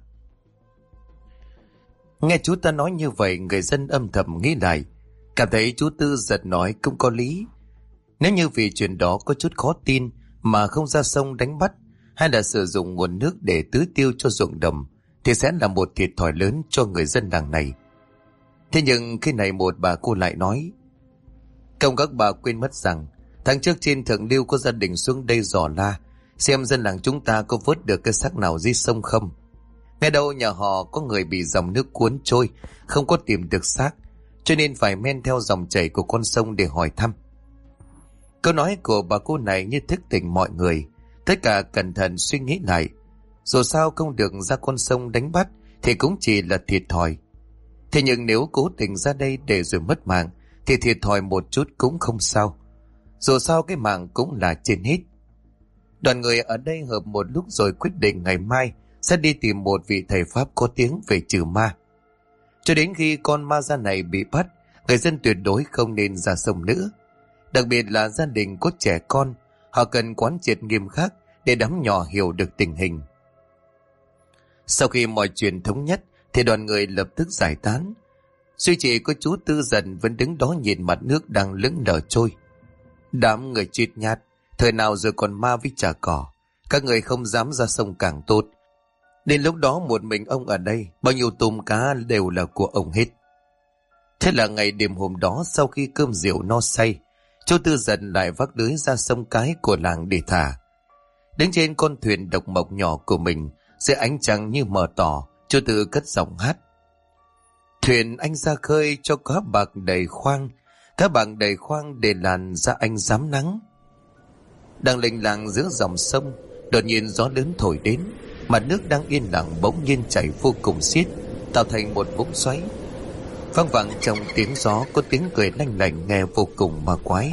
Nghe chú ta nói như vậy, người dân âm thầm nghĩ lại, cảm thấy chú Tư Giật nói cũng có lý. Nếu như vì chuyện đó có chút khó tin mà không ra sông đánh bắt hay là sử dụng nguồn nước để tưới tiêu cho ruộng đồng, thì sẽ là một thiệt thòi lớn cho người dân làng này. Thế nhưng khi này một bà cô lại nói: Không, các bà quên mất rằng tháng trước trên Thượng Lưu có gia đình xuống đây dò la xem dân làng chúng ta có vớt được cái xác nào dưới sông không. Nghe đâu nhà họ có người bị dòng nước cuốn trôi, không có tìm được xác, cho nên phải men theo dòng chảy của con sông để hỏi thăm. Câu nói của bà cô này như thức tỉnh mọi người. Tất cả cẩn thận suy nghĩ lại. Dù sao không được ra con sông đánh bắt thì cũng chỉ là thiệt thòi. Thế nhưng nếu cố tình ra đây để rồi mất mạng thì thiệt thòi một chút cũng không sao. Dù sao cái mạng cũng là trên hết. Đoàn người ở đây hợp một lúc rồi quyết định ngày mai sẽ đi tìm một vị thầy Pháp có tiếng về trừ ma. Cho đến khi con ma gia này bị bắt, người dân tuyệt đối không nên ra sông nữa. Đặc biệt là gia đình có trẻ con, họ cần quán triệt nghiêm khắc để đám nhỏ hiểu được tình hình. Sau khi mọi chuyện thống nhất thì đoàn người lập tức giải tán. Duy chỉ có chú Tư Dần vẫn đứng đó nhìn mặt nước đang lững lờ trôi. Đám người chịt nhát, thời nào rồi còn ma với chả cỏ. Các người không dám ra sông càng tốt. Đến lúc đó một mình ông ở đây, bao nhiêu tôm cá đều là của ông hết. Thế là ngày đêm hôm đó, sau khi cơm rượu no say, chú Tư Dần lại vác lưới ra sông cái của làng để thả. Đứng trên con thuyền độc mộc nhỏ của mình, dưới ánh trăng như mờ tỏ, chú Tư cất giọng hát: Thuyền anh ra khơi cho cá bạc đầy khoang, cá bạc đầy khoang để làn ra anh dám nắng. Đang lênh làng giữa dòng sông, đột nhiên gió lớn thổi đến, mặt nước đang yên lặng bỗng nhiên chảy vô cùng xiết, tạo thành một vũng xoáy. Văng vẳng trong tiếng gió có tiếng cười lanh lảnh nghe vô cùng ma quái.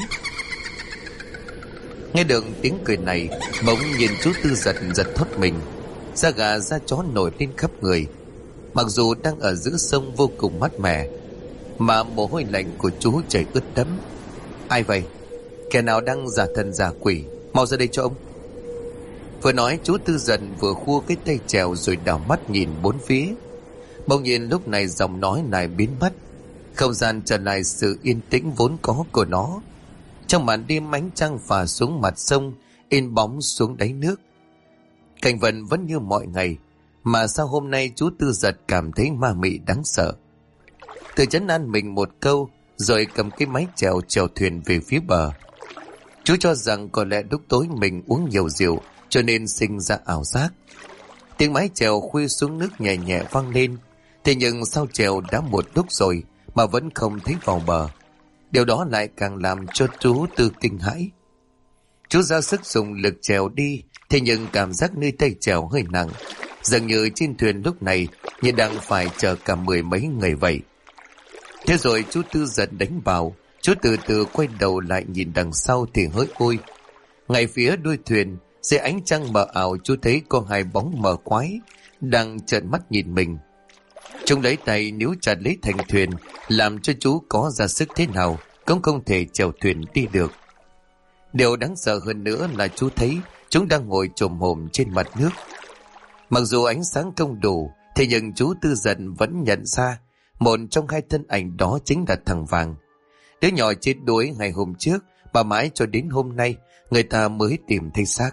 Nghe được tiếng cười này, bỗng nhìn chú Tư giật giật thót mình, da gà da chó nổi lên khắp người. Mặc dù đang ở giữa sông vô cùng mát mẻ, mà mồ hôi lạnh của chú chảy ướt đẫm. Ai vậy? Kẻ nào đang giả thần giả quỷ? Mau ra đây cho ông. Vừa nói chú Tư Dần vừa khua cái tay chèo rồi đảo mắt nhìn bốn phía. Bỗng nhiên lúc này giọng nói lại biến mất, không gian trở lại sự yên tĩnh vốn có của nó. Trong màn đêm ánh trăng phả xuống mặt sông, in bóng xuống đáy nước. Cảnh vật vẫn như mọi ngày, mà sao hôm nay chú Tư Giật cảm thấy ma mị đáng sợ. Tự trấn an mình một câu, rồi cầm cái máy chèo chèo thuyền về phía bờ. Chú cho rằng có lẽ lúc tối mình uống nhiều rượu cho nên sinh ra ảo giác. Tiếng mái chèo khuya xuống nước nhẹ nhẹ vang lên. Thế nhưng sao chèo đã một lúc rồi mà vẫn không thấy vào bờ. Điều đó lại càng làm cho chú Tư kinh hãi. Chú ra sức dùng lực chèo đi, thế nhưng cảm giác nơi tay chèo hơi nặng, dường như trên thuyền lúc này như đang phải chờ cả mười mấy người vậy. Thế rồi chú Tư Giật đánh vào. Chú từ từ quay đầu lại nhìn đằng sau thì hỡi ôi, ngay phía đuôi thuyền dưới ánh trăng mờ ảo, chú thấy có hai bóng mờ quái đang trợn mắt nhìn mình. Chúng lấy tay níu chặt lấy thành thuyền, làm cho chú có ra sức thế nào cũng không thể chèo thuyền đi được. Điều đáng sợ hơn nữa là chú thấy chúng đang ngồi chồm hổm trên mặt nước. Mặc dù ánh sáng không đủ, thế nhưng chú Tư Dần vẫn nhận ra một trong hai thân ảnh đó chính là thằng Vàng. Đứa nhỏ chết đuối ngày hôm trước, mà mãi cho đến hôm nay người ta mới tìm thấy xác.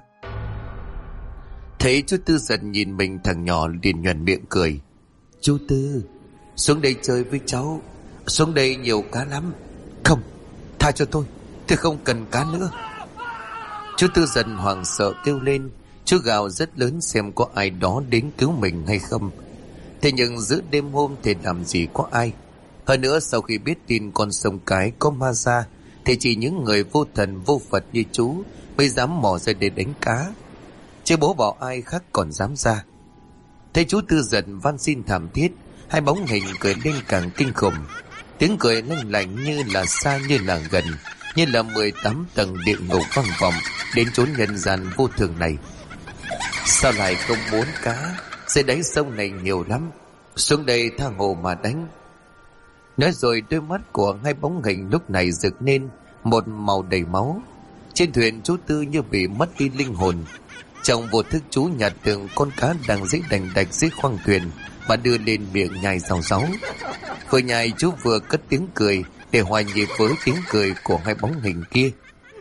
Thấy chú Tư Dần nhìn mình, thằng nhỏ liền nhoẻn miệng cười. Chú Tư, xuống đây chơi với cháu, xuống đây nhiều cá lắm. Không, tha cho tôi không cần cá nữa. Chú Tư Dần hoảng sợ kêu lên. Chú gào rất lớn xem có ai đó đến cứu mình hay không. Thế nhưng giữa đêm hôm thì làm gì có ai. Hơn nữa sau khi biết tin con sông Cái có ma ra, thì chỉ những người vô thần vô Phật như chú mới dám mò ra để đánh cá, chứ bố bảo ai khác còn dám ra. Thấy chú Tư Dần van xin thảm thiết, hai bóng hình cười lên càng kinh khủng. Tiếng cười lanh lảnh như là xa như là gần, như là 18 tầng địa ngục vang vọng đến chốn nhân gian vô thường này. Sao lại không muốn cá? Dưới đáy sông này nhiều lắm, xuống đây tha hồ mà đánh. Nói rồi đôi mắt của hai bóng hình lúc này rực lên một màu đầy máu. Trên thuyền chú Tư như bị mất đi linh hồn. Trong vô thức chú nhặt từng con cá đang dãy đành đạch dưới khoang thuyền và đưa lên miệng nhai rào ráu. Vừa nhai chú vừa cất tiếng cười để hòa nhịp với tiếng cười của hai bóng hình kia.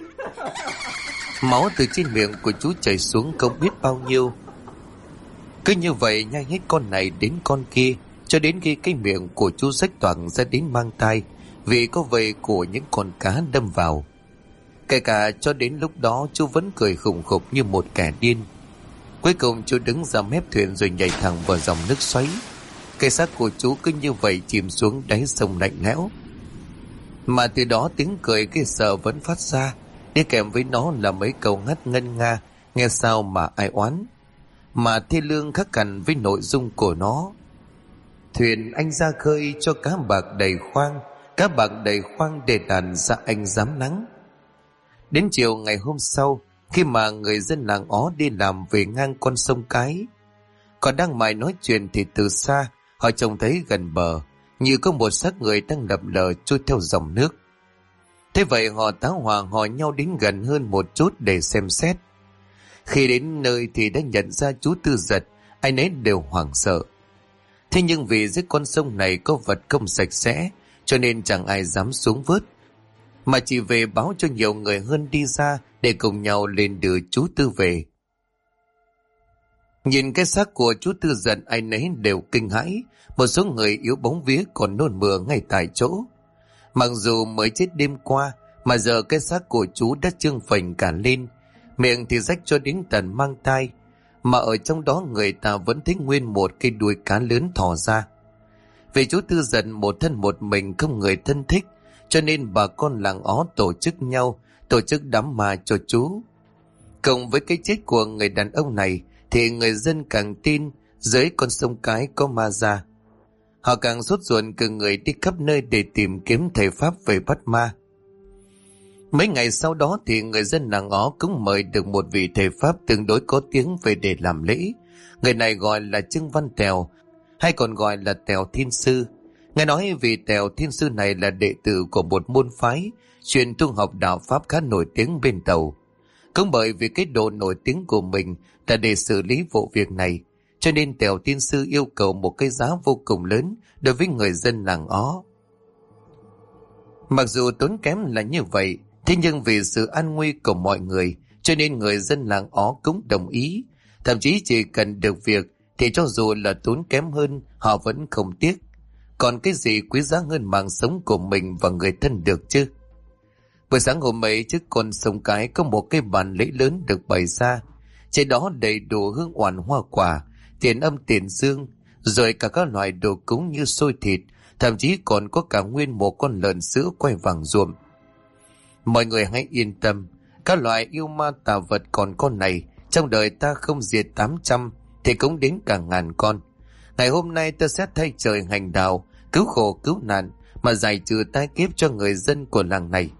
Máu từ trên miệng của chú chảy xuống không biết bao nhiêu. Cứ như vậy nhai hết con này đến con kia, cho đến khi cái miệng của chú rách toạc ra đến mang tai, vì có vầy của những con cá đâm vào. Kể cả cho đến lúc đó chú vẫn cười khủng khục như một kẻ điên. Cuối cùng chú đứng ra mép thuyền rồi nhảy thẳng vào dòng nước xoáy. Cái xác của chú cứ như vậy chìm xuống đáy sông lạnh lẽo. Mà từ đó tiếng cười ghê sợ vẫn phát ra, đi kèm với nó là mấy câu ngắt ngân nga, nghe sao mà ai oán, mà thê lương khác hẳn với nội dung của nó. Thuyền anh ra khơi cho cá bạc đầy khoang, cá bạc đầy khoang để đàn ra anh dám nắng. Đến chiều ngày hôm sau, khi mà người dân làng Ó đi làm về ngang con sông Cái, còn đang mải nói chuyện thì từ xa họ trông thấy gần bờ như có một xác người đang lập lờ trôi theo dòng nước. Thế vậy họ táo hỏa hò nhau đến gần hơn một chút để xem xét. Khi đến nơi thì đã nhận ra chú Tư Giật, ai nấy đều hoảng sợ. Thế nhưng vì dưới con sông này có vật không sạch sẽ, cho nên chẳng ai dám xuống vớt, mà chỉ về báo cho nhiều người hơn đi ra để cùng nhau lên đưa chú Tư về. Nhìn cái xác của chú Tư Giật, ai nấy đều kinh hãi. Một số người yếu bóng vía còn nôn mửa ngay tại chỗ. Mặc dù mới chết đêm qua, mà giờ cái xác của chú đã trương phình cả lên, miệng thì rách cho đến tận mang tai, mà ở trong đó người ta vẫn thấy nguyên một cái đuôi cá lớn thò ra. Vì chú Tư Giật một thân một mình không người thân thích, cho nên bà con làng Ó tổ chức đám ma cho chú. Cộng với cái chết của người đàn ông này thì người dân càng tin dưới con sông Cái có ma ra. Họ càng sốt ruột cử người đi khắp nơi để tìm kiếm thầy pháp về bắt ma. Mấy ngày sau đó thì người dân làng Ó cũng mời được một vị thầy pháp tương đối có tiếng về để làm lễ. Người này gọi là Trương Văn Tèo, hay còn gọi là Tèo Thiên Sư. Nghe nói vị Tèo Thiên Sư này là đệ tử của một môn phái chuyên tu học đạo pháp khá nổi tiếng bên Tàu. Cũng bởi vì cái độ nổi tiếng của mình là để xử lý vụ việc này, cho nên Tèo Thiên Sư yêu cầu một cái giá vô cùng lớn đối với người dân làng Ó. Mặc dù tốn kém là như vậy, thế nhưng vì sự an nguy của mọi người, cho nên người dân làng Ó cũng đồng ý. Thậm chí chỉ cần được việc thì cho dù là tốn kém hơn, họ vẫn không tiếc. Còn cái gì quý giá hơn mạng sống của mình và người thân được chứ? Buổi sáng hôm ấy, trước con sông Cái có một cái bàn lễ lớn được bày ra. Trên đó đầy đủ hương oản hoa quả, tiền âm tiền dương, rồi cả các loại đồ cúng như xôi thịt, thậm chí còn có cả nguyên một con lợn sữa quay vàng ruộm. Mọi người hãy yên tâm, các loại yêu ma tà vật còn con này, trong đời ta không diệt 800 thì cũng đến cả ngàn con. Ngày hôm nay ta sẽ thay trời hành đạo, cứu khổ cứu nạn mà giải trừ tai kiếp cho người dân của làng này.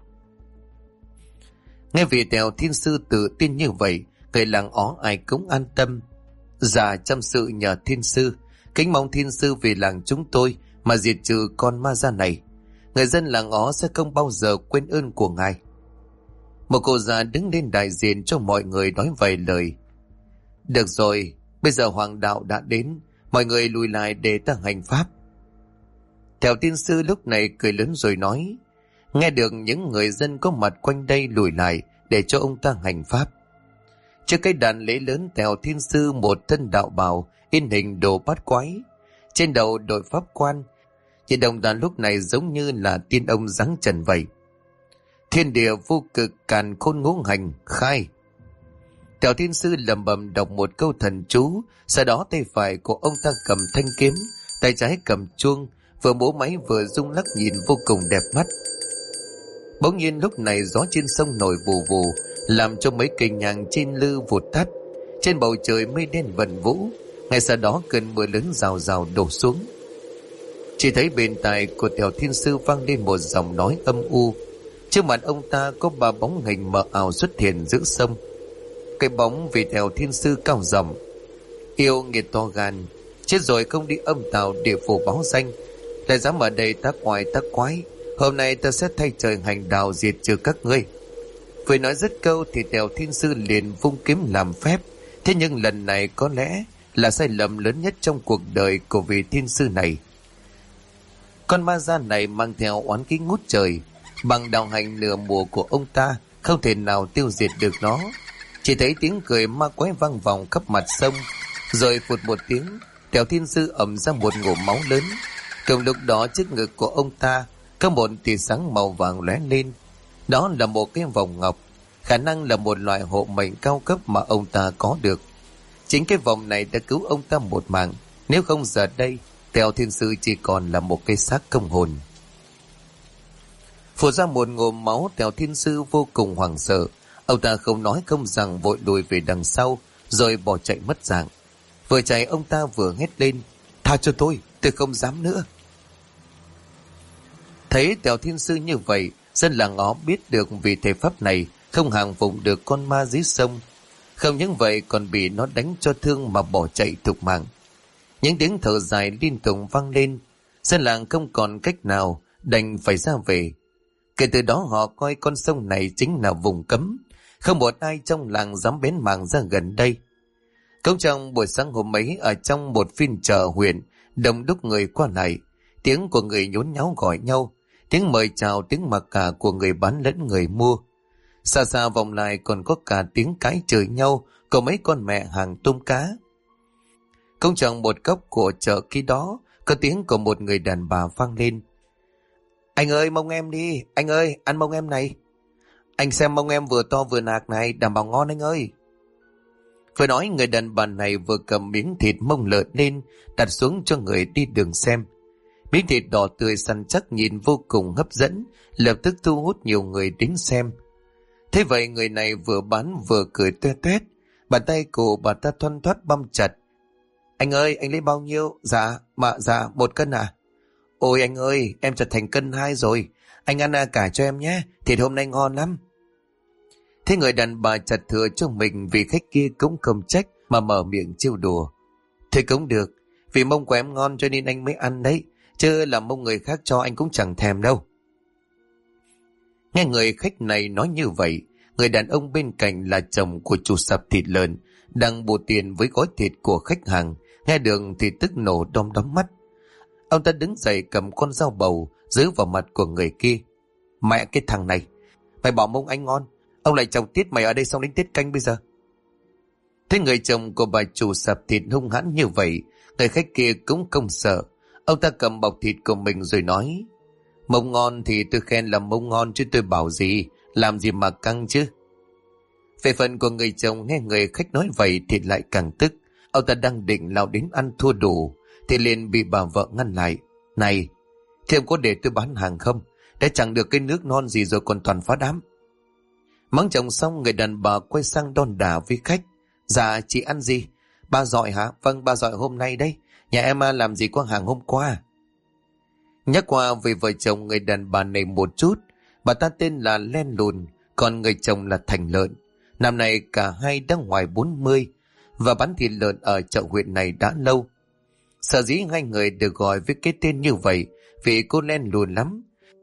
Nghe vị Tèo Thiên Sư tự tin như vậy, người làng Ó ai cũng an tâm. Dạ chăm sự nhờ Thiên Sư, kính mong Thiên Sư vì làng chúng tôi mà diệt trừ con ma da này. Người dân làng Ó sẽ không bao giờ quên ơn của ngài. Một cô già đứng lên đại diện cho mọi người nói vài lời. Được rồi, bây giờ hoàng đạo đã đến, mọi người lùi lại để ta hành pháp. Tèo Thiên Sư lúc này cười lớn rồi nói. Nghe được những người dân có mặt quanh đây lùi lại để cho ông ta hành pháp. Trước cái đàn lễ lớn, Tèo Thiên Sư một thân đạo bào in hình đồ bát quái, trên đầu đội pháp quan. Chỉ đồng đàn lúc này giống như là tiên ông giáng trần vậy. Thiên địa vô cực càn khôn ngũ hành khai. Tèo Thiên Sư lẩm bẩm đọc một câu thần chú, sau đó tay phải của ông ta cầm thanh kiếm, tay trái cầm chuông, vừa múa máy vừa rung lắc nhìn vô cùng đẹp mắt. Bỗng nhiên lúc này gió trên sông nổi vù vù, làm cho mấy cây nhang trên lư vụt tắt. Trên bầu trời mây đen vần vũ, ngay sau đó cơn mưa lớn rào rào đổ xuống. Chỉ thấy bên tai của Tèo Thiên Sư vang lên một giọng nói âm u. Trước mặt ông ta có ba bóng hình mờ ảo xuất hiện giữa sông. Cái bóng vị Tèo Thiên Sư cao giọng: Yêu nghiệt to gan, chết rồi không đi âm tào địa phủ báo danh, lại dám ở đây tác oai tác quái. Hôm nay ta sẽ thay trời hành đạo diệt trừ các ngươi. Vừa nói dứt câu thì Tèo Thiên Sư liền vung kiếm làm phép. Thế nhưng lần này có lẽ là sai lầm lớn nhất trong cuộc đời của vị Thiên Sư này. Con ma da này mang theo oán khí ngút trời, bằng đạo hành nửa mùa của ông ta không thể nào tiêu diệt được nó. Chỉ thấy tiếng cười ma quái vang vọng khắp mặt sông, rồi phụt một tiếng, Tèo Thiên Sư ầm ra một ngụm máu lớn. Cùng lúc đó trước ngực của ông ta có một tia sáng màu vàng lóe lên. Đó là một cái vòng ngọc, khả năng là một loại hộ mệnh cao cấp mà ông ta có được. Chính cái vòng này đã cứu ông ta một mạng, nếu không giờ đây Tèo Thiên Sư chỉ còn là một cái xác không hồn. Phun ra một ngụm máu, Tèo Thiên Sư vô cùng hoảng sợ. Ông ta không nói không rằng vội lùi về đằng sau, rồi bỏ chạy mất dạng. Vừa chạy ông ta vừa hét lên: Tha cho tôi không dám nữa. Thấy Tèo Thiên Sư như vậy, dân làng Ó biết được vị thầy pháp này không hàng phục được con ma dưới sông. Không những vậy còn bị nó đánh cho thương mà bỏ chạy thục mạng. Những tiếng thở dài liên tục vang lên. Dân làng không còn cách nào, đành phải ra về. Kể từ đó họ coi con sông này chính là vùng cấm, không một ai trong làng dám bén mảng ra gần đây. Cũng trong buổi sáng hôm ấy, ở trong một phiên chợ huyện, đông đúc người qua lại, tiếng của người nhốn nháo gọi nhau, tiếng mời chào, tiếng mặc cả của người bán lẫn người mua. Xa xa vòng lại còn có cả tiếng cãi chửi nhau của mấy con mẹ hàng tôm cá. Cũng trong một góc của chợ khi đó, có tiếng của một người đàn bà vang lên: Anh ơi, mông em đi, anh ơi, ăn mông em này. Anh xem mông em vừa to vừa nạc này, đảm bảo ngon anh ơi. Vừa nói, người đàn bà này vừa cầm miếng thịt mông lợn lên, đặt xuống cho người đi đường xem. Miếng thịt đỏ tươi săn chắc nhìn vô cùng hấp dẫn, lập tức thu hút nhiều người đến xem. Thế vậy người này vừa bán vừa cười toe toét, bàn tay của bà ta thoăn thoắt băm chặt. Anh ơi, anh lấy bao nhiêu? Dạ, 1 cân à? Ôi anh ơi, em trở thành cân 2 rồi. Anh ăn cả cho em nhé, thịt hôm nay ngon lắm. Thế người đàn bà chặt thừa cho mình vì khách kia cũng không trách mà mở miệng trêu đùa. Thế cũng được, vì mông của em ngon cho nên anh mới ăn đấy, chứ là mông người khác cho anh cũng chẳng thèm đâu. Nghe người khách này nói như vậy, người đàn ông bên cạnh là chồng của chủ sạp thịt lợn đang bù tiền với gói thịt của khách hàng, nghe được thì tức nổ đom đóm mắt. Ông ta đứng dậy cầm con dao bầu giơ vào mặt của người kia. Mẹ cái thằng này, mày bảo mông anh ngon, ông lại chồng tiết mày ở đây xong đến tiết canh bây giờ. Thế người chồng của bà chủ sạp thịt hung hãn như vậy, người khách kia cũng không sợ. Ông ta cầm bọc thịt của mình rồi nói, mông ngon thì tôi khen là mông ngon chứ tôi bảo gì, làm gì mà căng chứ. Về phần của người chồng nghe người khách nói vậy thì lại càng tức. Ông ta đang định lao đến ăn thua đủ thì liền bị bà vợ ngăn lại. Này, thì ông có để tôi bán hàng không? Đã chẳng được cái nước non gì rồi còn toàn phá đám. Mắng chồng xong, người đàn bà quay sang đon đả với khách. Dạ chị ăn gì? Ba dọi hả? Vâng, ba dọi hôm nay đấy. Nhà em làm gì có hàng hôm qua. Nhắc qua về vợ chồng người đàn bà này một chút. Bà ta tên là Len Lùn, còn người chồng là Thành Lợn. Năm nay cả hai đã ngoài 40 và bán thịt lợn ở chợ huyện này đã lâu. Sở dĩ hai người được gọi với cái tên như vậy vì cô Len lùn lắm.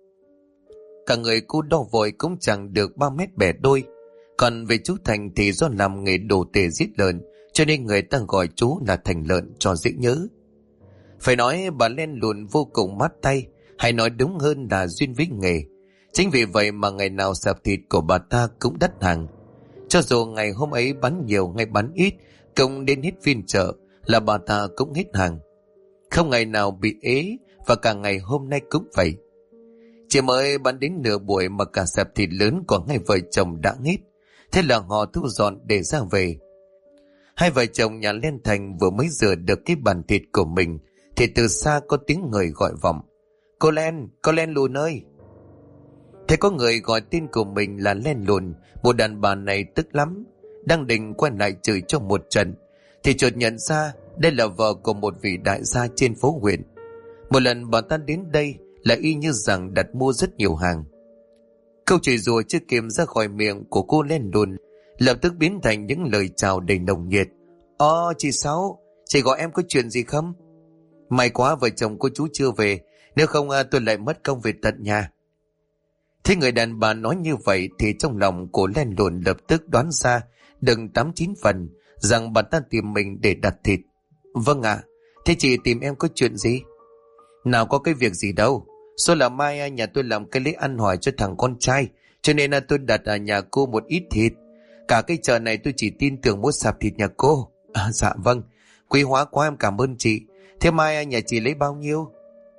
Cả người cô đo vội cũng chẳng được 3 mét bẻ đôi. Còn về chú Thành thì do làm nghề đồ tể giết lợn cho nên người ta gọi chú là Thành Lợn cho dễ nhớ. Phải nói bà Len lùn vô cùng mát tay, hay nói đúng hơn là duyên với nghề. Chính vì vậy mà ngày nào sạp thịt của bà ta cũng đắt hàng. Cho dù ngày hôm ấy bán nhiều hay bán ít, công đến hết phiên chợ là bà ta cũng hết hàng. Không ngày nào bị ế, và cả ngày hôm nay cũng vậy. Chỉ mới bán đến nửa buổi mà cả sạp thịt lớn của hai vợ chồng đã hết. Thế là họ thu dọn để ra về. Hai vợ chồng nhà Len Thành vừa mới rửa được cái bàn thịt của mình thì từ xa có tiếng người gọi vọng. Cô Len lùn ơi. Thế có người gọi tên của mình là Len lùn. Một đàn bà này tức lắm, đang định quay lại chửi cho một trận thì chợt nhận ra đây là vợ của một vị đại gia trên phố huyện. Một lần bà ta đến đây là y như rằng đặt mua rất nhiều hàng. Câu chửi rủa chưa kịp ra khỏi miệng của cô Len lùn lập tức biến thành những lời chào đầy nồng nhiệt. Chị Sáu, chị gọi em có chuyện gì không? May quá vợ chồng cô chú chưa về, nếu không tôi lại mất công về tận nhà. Thế người đàn bà nói như vậy thì trong lòng của Len lùn lập tức đoán ra đừng 8-9 phần rằng bà ta tìm mình để đặt thịt. Vâng ạ, thế chị tìm em có chuyện gì? Nào có cái việc gì đâu, số là mai nhà tôi làm cái lễ ăn hỏi cho thằng con trai, cho nên tôi đặt ở nhà cô một ít thịt. Cả cái chợ này tôi chỉ tin tưởng mỗi sạp thịt nhà cô. Dạ vâng, quý hóa quá, em cảm ơn chị. Thế mai nhà chị lấy bao nhiêu?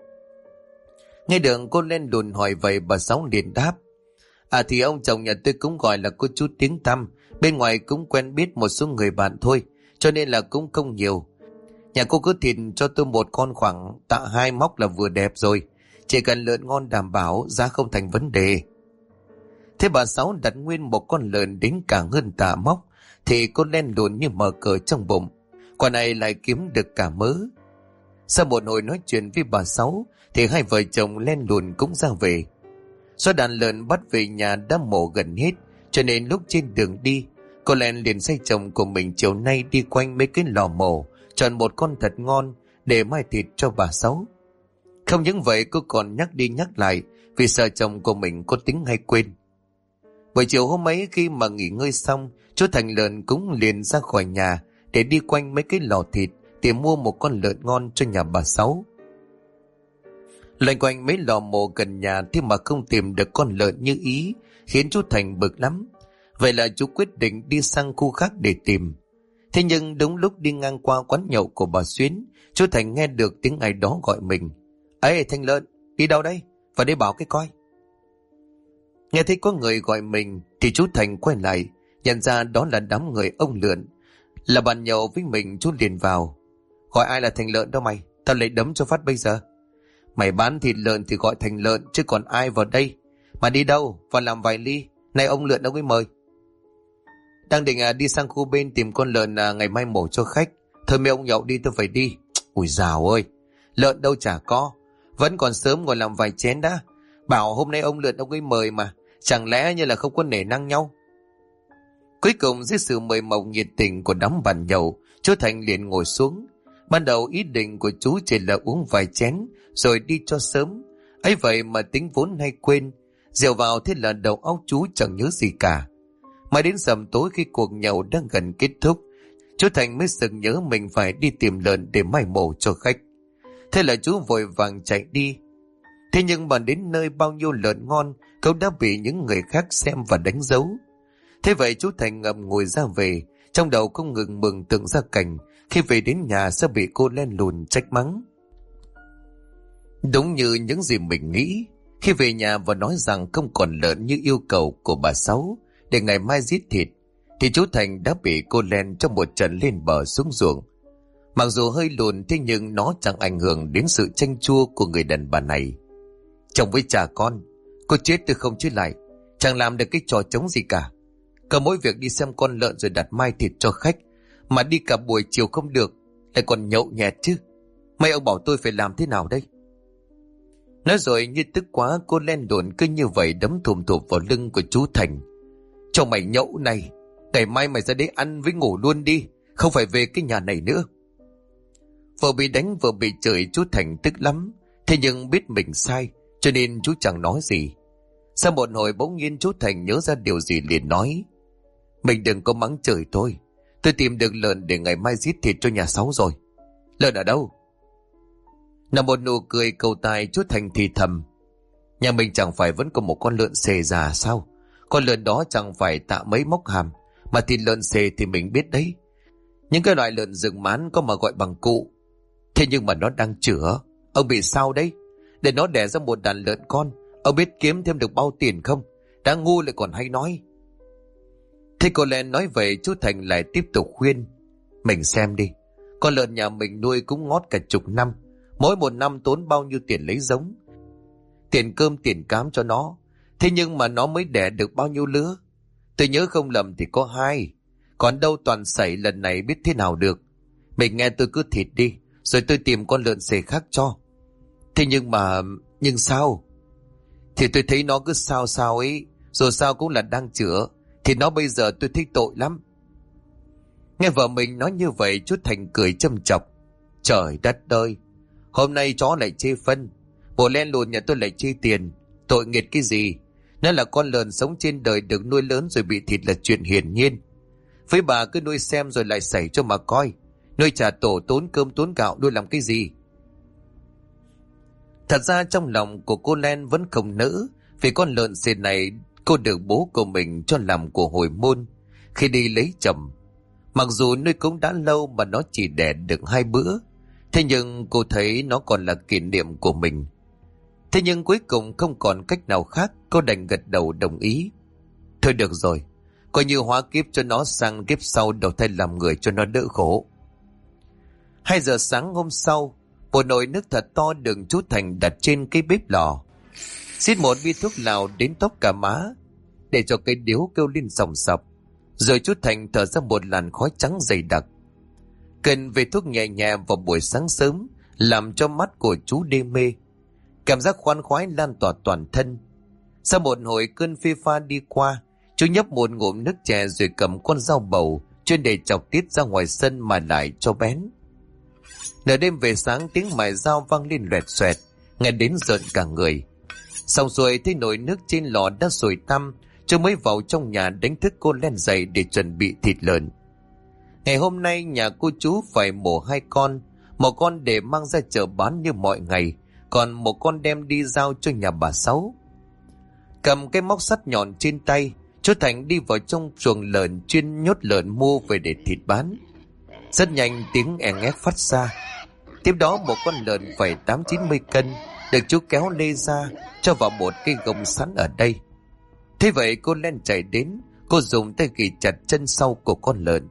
Nghe được cô Len lùn hỏi vậy, bà Sáu liền đáp. Thì ông chồng nhà tôi cũng gọi là cô chú tiếng tăm, bên ngoài cũng quen biết một số người bạn thôi, cho nên là cũng không nhiều. Nhà cô cứ thịt cho tôi một con khoảng tạ 2 móc là vừa đẹp rồi, chỉ cần lợn ngon đảm bảo giá không thành vấn đề. Thế bà Sáu đặt nguyên một con lợn đến cả hơn tạ móc thì cô Len lùn như mở cờ trong bụng, quả này lại kiếm được cả mớ. Sau một hồi nói chuyện với bà Sáu thì hai vợ chồng Len lùn cũng ra về. Do đàn lợn bắt về nhà đã mổ gần hết, cho nên lúc trên đường đi, cô Len liền say chồng của mình chiều nay đi quanh mấy cái lò mổ, chọn một con thật ngon để mai thịt cho bà Sáu. Không những vậy cô còn nhắc đi nhắc lại vì sợ chồng của mình có tính hay quên. Buổi chiều hôm ấy khi mà nghỉ ngơi xong, chú Thành Lợn cũng liền ra khỏi nhà để đi quanh mấy cái lò thịt tìm mua một con lợn ngon cho nhà bà Sáu. Loanh quanh mấy lò mổ gần nhà thế mà không tìm được con lợn như ý, khiến chú Thành bực lắm. Vậy là chú quyết định đi sang khu khác để tìm. Thế nhưng đúng lúc đi ngang qua quán nhậu của bà Xuyến, chú Thành nghe được tiếng ai đó gọi mình. Ê Thành Lợn, đi đâu đây? Vào đây bảo cái coi. Nghe thấy có người gọi mình thì chú Thành quay lại, nhận ra đó là đám người ông Lượn. Là bạn nhậu với mình, chú liền vào. Gọi ai là Thành Lợn đâu mày? Tao lấy đấm cho phát bây giờ. Mày bán thịt lợn thì gọi Thành Lợn chứ còn ai vào đây. Mà đi đâu? Vào làm vài ly. Này ông Lượn đâu mới mời. Đang định đi sang khu bên tìm con lợn ngày mai mổ cho khách. Thôi mấy ông nhậu đi, tôi phải đi. Ui dào ơi, lợn đâu chả có. Vẫn còn sớm, ngồi làm vài chén đã. Bảo hôm nay ông Lượn ông ấy mời mà, chẳng lẽ như là không có nể nang nhau. Cuối cùng dưới sự mời mọc nhiệt tình của đám bàn nhậu, chú Thành liền ngồi xuống. Ban đầu ý định của chú chỉ là uống vài chén rồi đi cho sớm. Ấy vậy mà tính vốn hay quên, rượu vào thế là đầu óc chú chẳng nhớ gì cả. Mà đến sầm tối khi cuộc nhậu đang gần kết thúc, chú Thành mới sực nhớ mình phải đi tìm lợn để mai mổ cho khách. Thế là chú vội vàng chạy đi. Thế nhưng mà đến nơi bao nhiêu lợn ngon cậu đã bị những người khác xem và đánh dấu. Thế vậy chú Thành ngậm ngùi ra về, trong đầu không ngừng mường tượng ra cảnh khi về đến nhà sẽ bị cô len lùn trách mắng. Đúng như những gì mình nghĩ, khi về nhà và nói rằng không còn lợn như yêu cầu của bà Sáu để ngày mai giết thịt, thì chú Thành đã bị cô len trong một trận lên bờ xuống ruộng. Mặc dù hơi lùn thế nhưng nó chẳng ảnh hưởng đến sự chanh chua của người đàn bà này. Chồng với cha con, cô chết tôi không chứ lại, chẳng làm được cái trò trống gì cả. Cả mỗi việc đi xem con lợn rồi đặt mai thịt cho khách, mà đi cả buổi chiều không được, lại còn nhậu nhẹt chứ. Mấy ông bảo tôi phải làm thế nào đây? Nói rồi như tức quá, cô len đồn cứ như vậy đấm thùm thụp vào lưng của chú Thành. Cho mày nhậu này, ngày mai mày ra đấy ăn với ngủ luôn đi, không phải về cái nhà này nữa. Vừa bị đánh vừa bị chửi, chú Thành tức lắm. Thế nhưng biết mình sai cho nên chú chẳng nói gì. Sau một hồi bỗng nhiên chú Thành nhớ ra điều gì liền nói: Mình đừng có mắng chửi tôi tìm được lợn để ngày mai giết thịt cho nhà Sáu rồi. Lợn ở đâu? Là một nụ cười cầu tài, chú Thành thì thầm: Nhà mình chẳng phải vẫn có một con lợn xề già sao? Con lợn đó chẳng phải tạ mấy móc hàm, mà thịt lợn xề thì mình biết đấy. Những cái loại lợn rừng mán có mà gọi bằng cụ. Thế nhưng mà nó đang chữa. Ông bị sao đấy? Để nó đẻ ra một đàn lợn con, ông biết kiếm thêm được bao tiền không? Đã ngu lại còn hay nói. Thế cô Len nói vậy, chú Thành lại tiếp tục khuyên: Mình xem đi, con lợn nhà mình nuôi cũng ngót cả chục năm, mỗi một năm tốn bao nhiêu tiền lấy giống, tiền cơm tiền cám cho nó. Thế nhưng mà nó mới đẻ được bao nhiêu lứa? Tôi nhớ không lầm thì có 2, còn đâu toàn sảy, lần này biết thế nào được. Mình nghe tôi cứ thịt đi, rồi tôi tìm con lợn xề khác cho. Thế nhưng sao? Thì tôi thấy nó cứ sao sao ấy, rồi sao cũng là đang chữa, thì nó bây giờ tôi thấy tội lắm. Nghe vợ mình nói như vậy, chú Thành cười châm chọc: Trời đất ơi, hôm nay chó lại chê phân, bộ len lùn nhà tôi lại chê tiền. Tội nghiệt cái gì? Nó là con lợn sống trên đời, được nuôi lớn rồi bị thịt là chuyện hiển nhiên. Với bà cứ nuôi xem rồi lại sảy cho mà coi. Nuôi trả tổ tốn cơm tốn gạo, nuôi làm cái gì? Thật ra trong lòng của cô Len vẫn không nỡ, vì con lợn xề này cô được bố của mình cho làm của hồi môn khi đi lấy chồng. Mặc dù nuôi cũng đã lâu mà nó chỉ đẻ được 2 bữa, thế nhưng cô thấy nó còn là kỷ niệm của mình. Thế nhưng cuối cùng không còn cách nào khác, cô đành gật đầu đồng ý. Thôi được rồi, coi như hóa kiếp cho nó, sang kiếp sau đầu thai làm người cho nó đỡ khổ. 2 giờ sáng hôm sau, một nồi nước thật to được chú Thành đặt trên cái bếp lò. Xít một bi thuốc lào đến tóc cả má, để cho cái điếu kêu lên sòng sọc. Rồi chú Thành thở ra một làn khói trắng dày đặc. Cần về thuốc nhẹ nhẹ vào buổi sáng sớm, làm cho mắt của chú đê mê. Cảm giác khoan khoái lan tỏa toàn thân. Sau một hồi cơn phê pha đi qua, chú nhấp một ngụm nước chè rồi cầm con dao bầu chuyên để chọc tiết ra ngoài sân mà lại cho bén. Nửa đêm về sáng, tiếng mài dao vang lên loẹt xoẹt, nghe đến rợn cả người. Xong rồi thấy nồi nước trên lò đã sôi tăm, chú mới vào trong nhà đánh thức cô Len dậy để chuẩn bị thịt lợn. Ngày hôm nay nhà cô chú phải mổ 2 con, một con để mang ra chợ bán như mọi ngày, còn một con đem đi giao cho nhà bà Sáu. Cầm cái móc sắt nhọn trên tay, chú Thành đi vào trong chuồng lợn chuyên nhốt lợn mua về để thịt bán. Rất nhanh tiếng eng ép phát ra. Tiếp đó một con lợn phải 80-90 cân được chú kéo lê ra, cho vào một cái gông sẵn ở đây. Thế vậy cô Len chạy đến, cô dùng tay gỉ chặt chân sau của con lợn.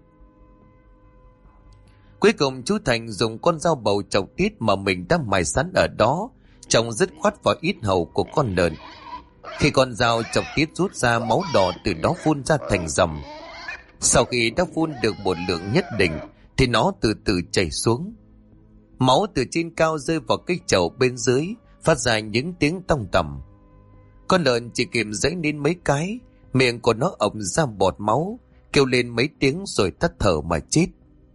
Cuối cùng chú Thành dùng con dao bầu chọc tiết mà mình đã mài sẵn ở đó, chồng dứt khoát vào yết hầu của con lợn. Khi con dao chọc tiết rút ra, máu đỏ từ đó phun ra thành dòng. Sau khi đã phun được một lượng nhất định thì nó từ từ chảy xuống. Máu từ trên cao rơi vào cái chậu bên dưới phát ra những tiếng tong tầm. Con lợn chỉ kịp giãy lên mấy cái, miệng của nó ộc ra bọt máu, kêu lên mấy tiếng rồi tắt thở mà chết.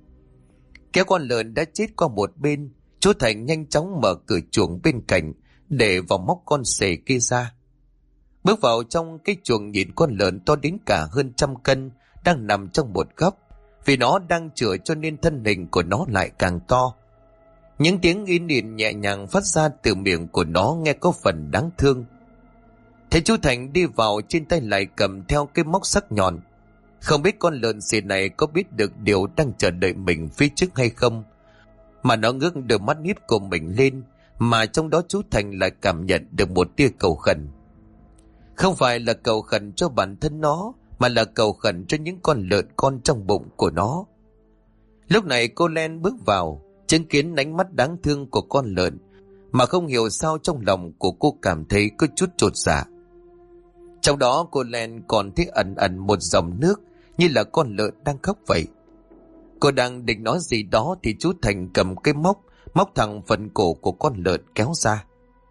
Kéo con lợn đã chết qua một bên, chú Thành nhanh chóng mở cửa chuồng bên cạnh để vào móc con sể kia ra. Bước vào trong cái chuồng nhìn con lợn to đến cả hơn 100 cân đang nằm trong một góc. Vì nó đang chữa cho nên thân hình của nó lại càng to. Những tiếng in ỉn nhẹ nhàng phát ra từ miệng của nó nghe có phần đáng thương. Thấy chú Thành đi vào, trên tay lại cầm theo cái móc sắc nhọn. Không biết con lợn xì này có biết được điều đang chờ đợi mình phía trước hay không, mà nó ngước đôi mắt híp của mình lên, mà trong đó chú Thành lại cảm nhận được một tia cầu khẩn. Không phải là cầu khẩn cho bản thân nó, mà là cầu khẩn cho những con lợn con trong bụng của nó. Lúc này cô Len bước vào, chứng kiến ánh mắt đáng thương của con lợn, mà không hiểu sao trong lòng của cô cảm thấy có chút chột dạ. Trong đó cô Len còn thấy ẩn ẩn một dòng nước, như là con lợn đang khóc vậy. Cô đang định nói gì đó thì chú Thành cầm cái móc thẳng phần cổ của con lợn kéo ra.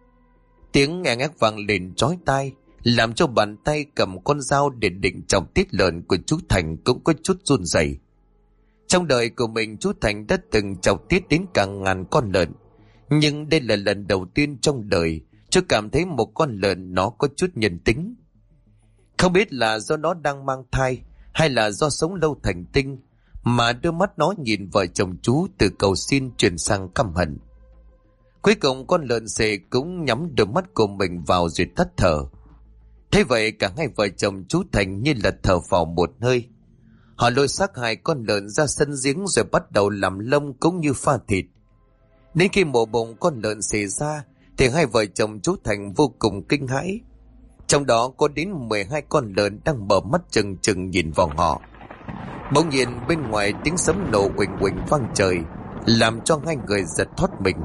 Tiếng nghe ngác vang lên chói tai, làm cho bàn tay cầm con dao để định chọc tiết lợn của chú Thành cũng có chút run rẩy. Trong đời của mình, chú Thành đã từng chọc tiết đến cả ngàn con lợn, nhưng đây là lần đầu tiên trong đời chú cảm thấy một con lợn nó có chút nhân tính. Không biết là do nó đang mang thai hay là do sống lâu thành tinh, mà đôi mắt nó nhìn vợ chồng chú từ cầu xin chuyển sang căm hận. Cuối cùng con lợn xề cũng nhắm đôi mắt của mình vào rồi tắt thở. Thế vậy cả hai vợ chồng chú Thành như là thở phào một hơi. Họ lôi xác hai con lợn ra sân giếng rồi bắt đầu làm lông cũng như pha thịt. Đến khi mổ bụng con lợn xề ra thì hai vợ chồng chú Thành vô cùng kinh hãi. Trong đó có đến 12 con lợn đang mở mắt trừng trừng nhìn vào họ. Bỗng nhiên bên ngoài tiếng sấm nổ quỳnh quỳnh vang trời, làm cho hai người giật thoát mình.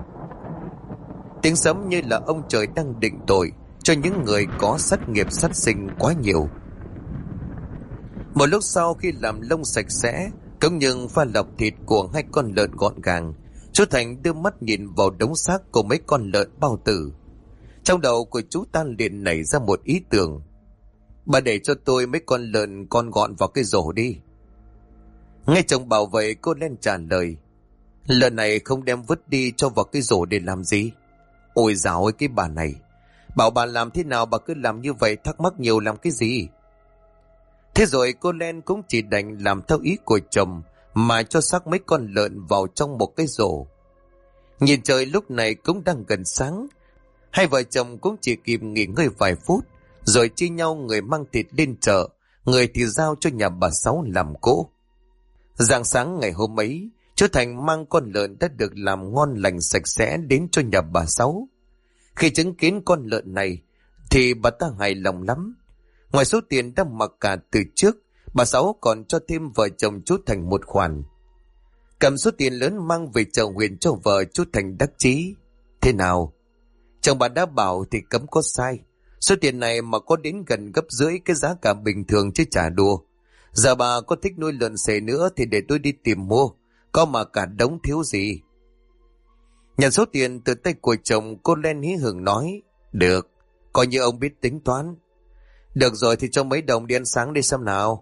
Tiếng sấm như là ông trời đang định tội cho những người có sát nghiệp sát sinh quá nhiều. Một lúc sau khi làm lông sạch sẽ cũng như pha lọc thịt của hai con lợn gọn gàng, chú Thành đưa mắt nhìn vào đống xác của mấy con lợn bao tử. Trong đầu của chú ta liền nảy ra một ý tưởng. Bà để cho tôi mấy con lợn con gọn vào cái rổ đi. Nghe chồng bảo vậy, cô Len trả lời. Lợn này không đem vứt đi cho vào cái rổ để làm gì? Ôi dào ơi, cái bà này, bảo bà làm thế nào bà cứ làm như vậy, thắc mắc nhiều làm cái gì? Thế rồi cô Len cũng chỉ đành làm theo ý của chồng mà cho xác mấy con lợn vào trong một cái rổ. Nhìn trời lúc này cũng đang gần sáng, hai vợ chồng cũng chỉ kịp nghỉ ngơi vài phút, rồi chia nhau người mang thịt lên chợ, người thì giao cho nhà bà Sáu làm cỗ. Rạng sáng ngày hôm ấy, chú Thành mang con lợn đã được làm ngon lành sạch sẽ đến cho nhà bà Sáu. Khi chứng kiến con lợn này thì bà ta hài lòng lắm. Ngoài số tiền đã mặc cả từ trước, bà Sáu còn cho thêm vợ chồng chú Thành một khoản. Cầm số tiền lớn mang về chợ huyện cho vợ, chú Thành đắc chí. Thế nào? Chồng bà đã bảo thì cấm có sai. Số tiền này mà có đến gần gấp rưỡi cái giá cả bình thường chứ chả đùa. Giờ bà có thích nuôi lợn xề nữa thì để tôi đi tìm mua, có mà cả đống thiếu gì. Nhận số tiền từ tay của chồng, cô Len hí hửng nói. Được, coi như ông biết tính toán. Được rồi thì cho mấy đồng đi ăn sáng đi xem nào.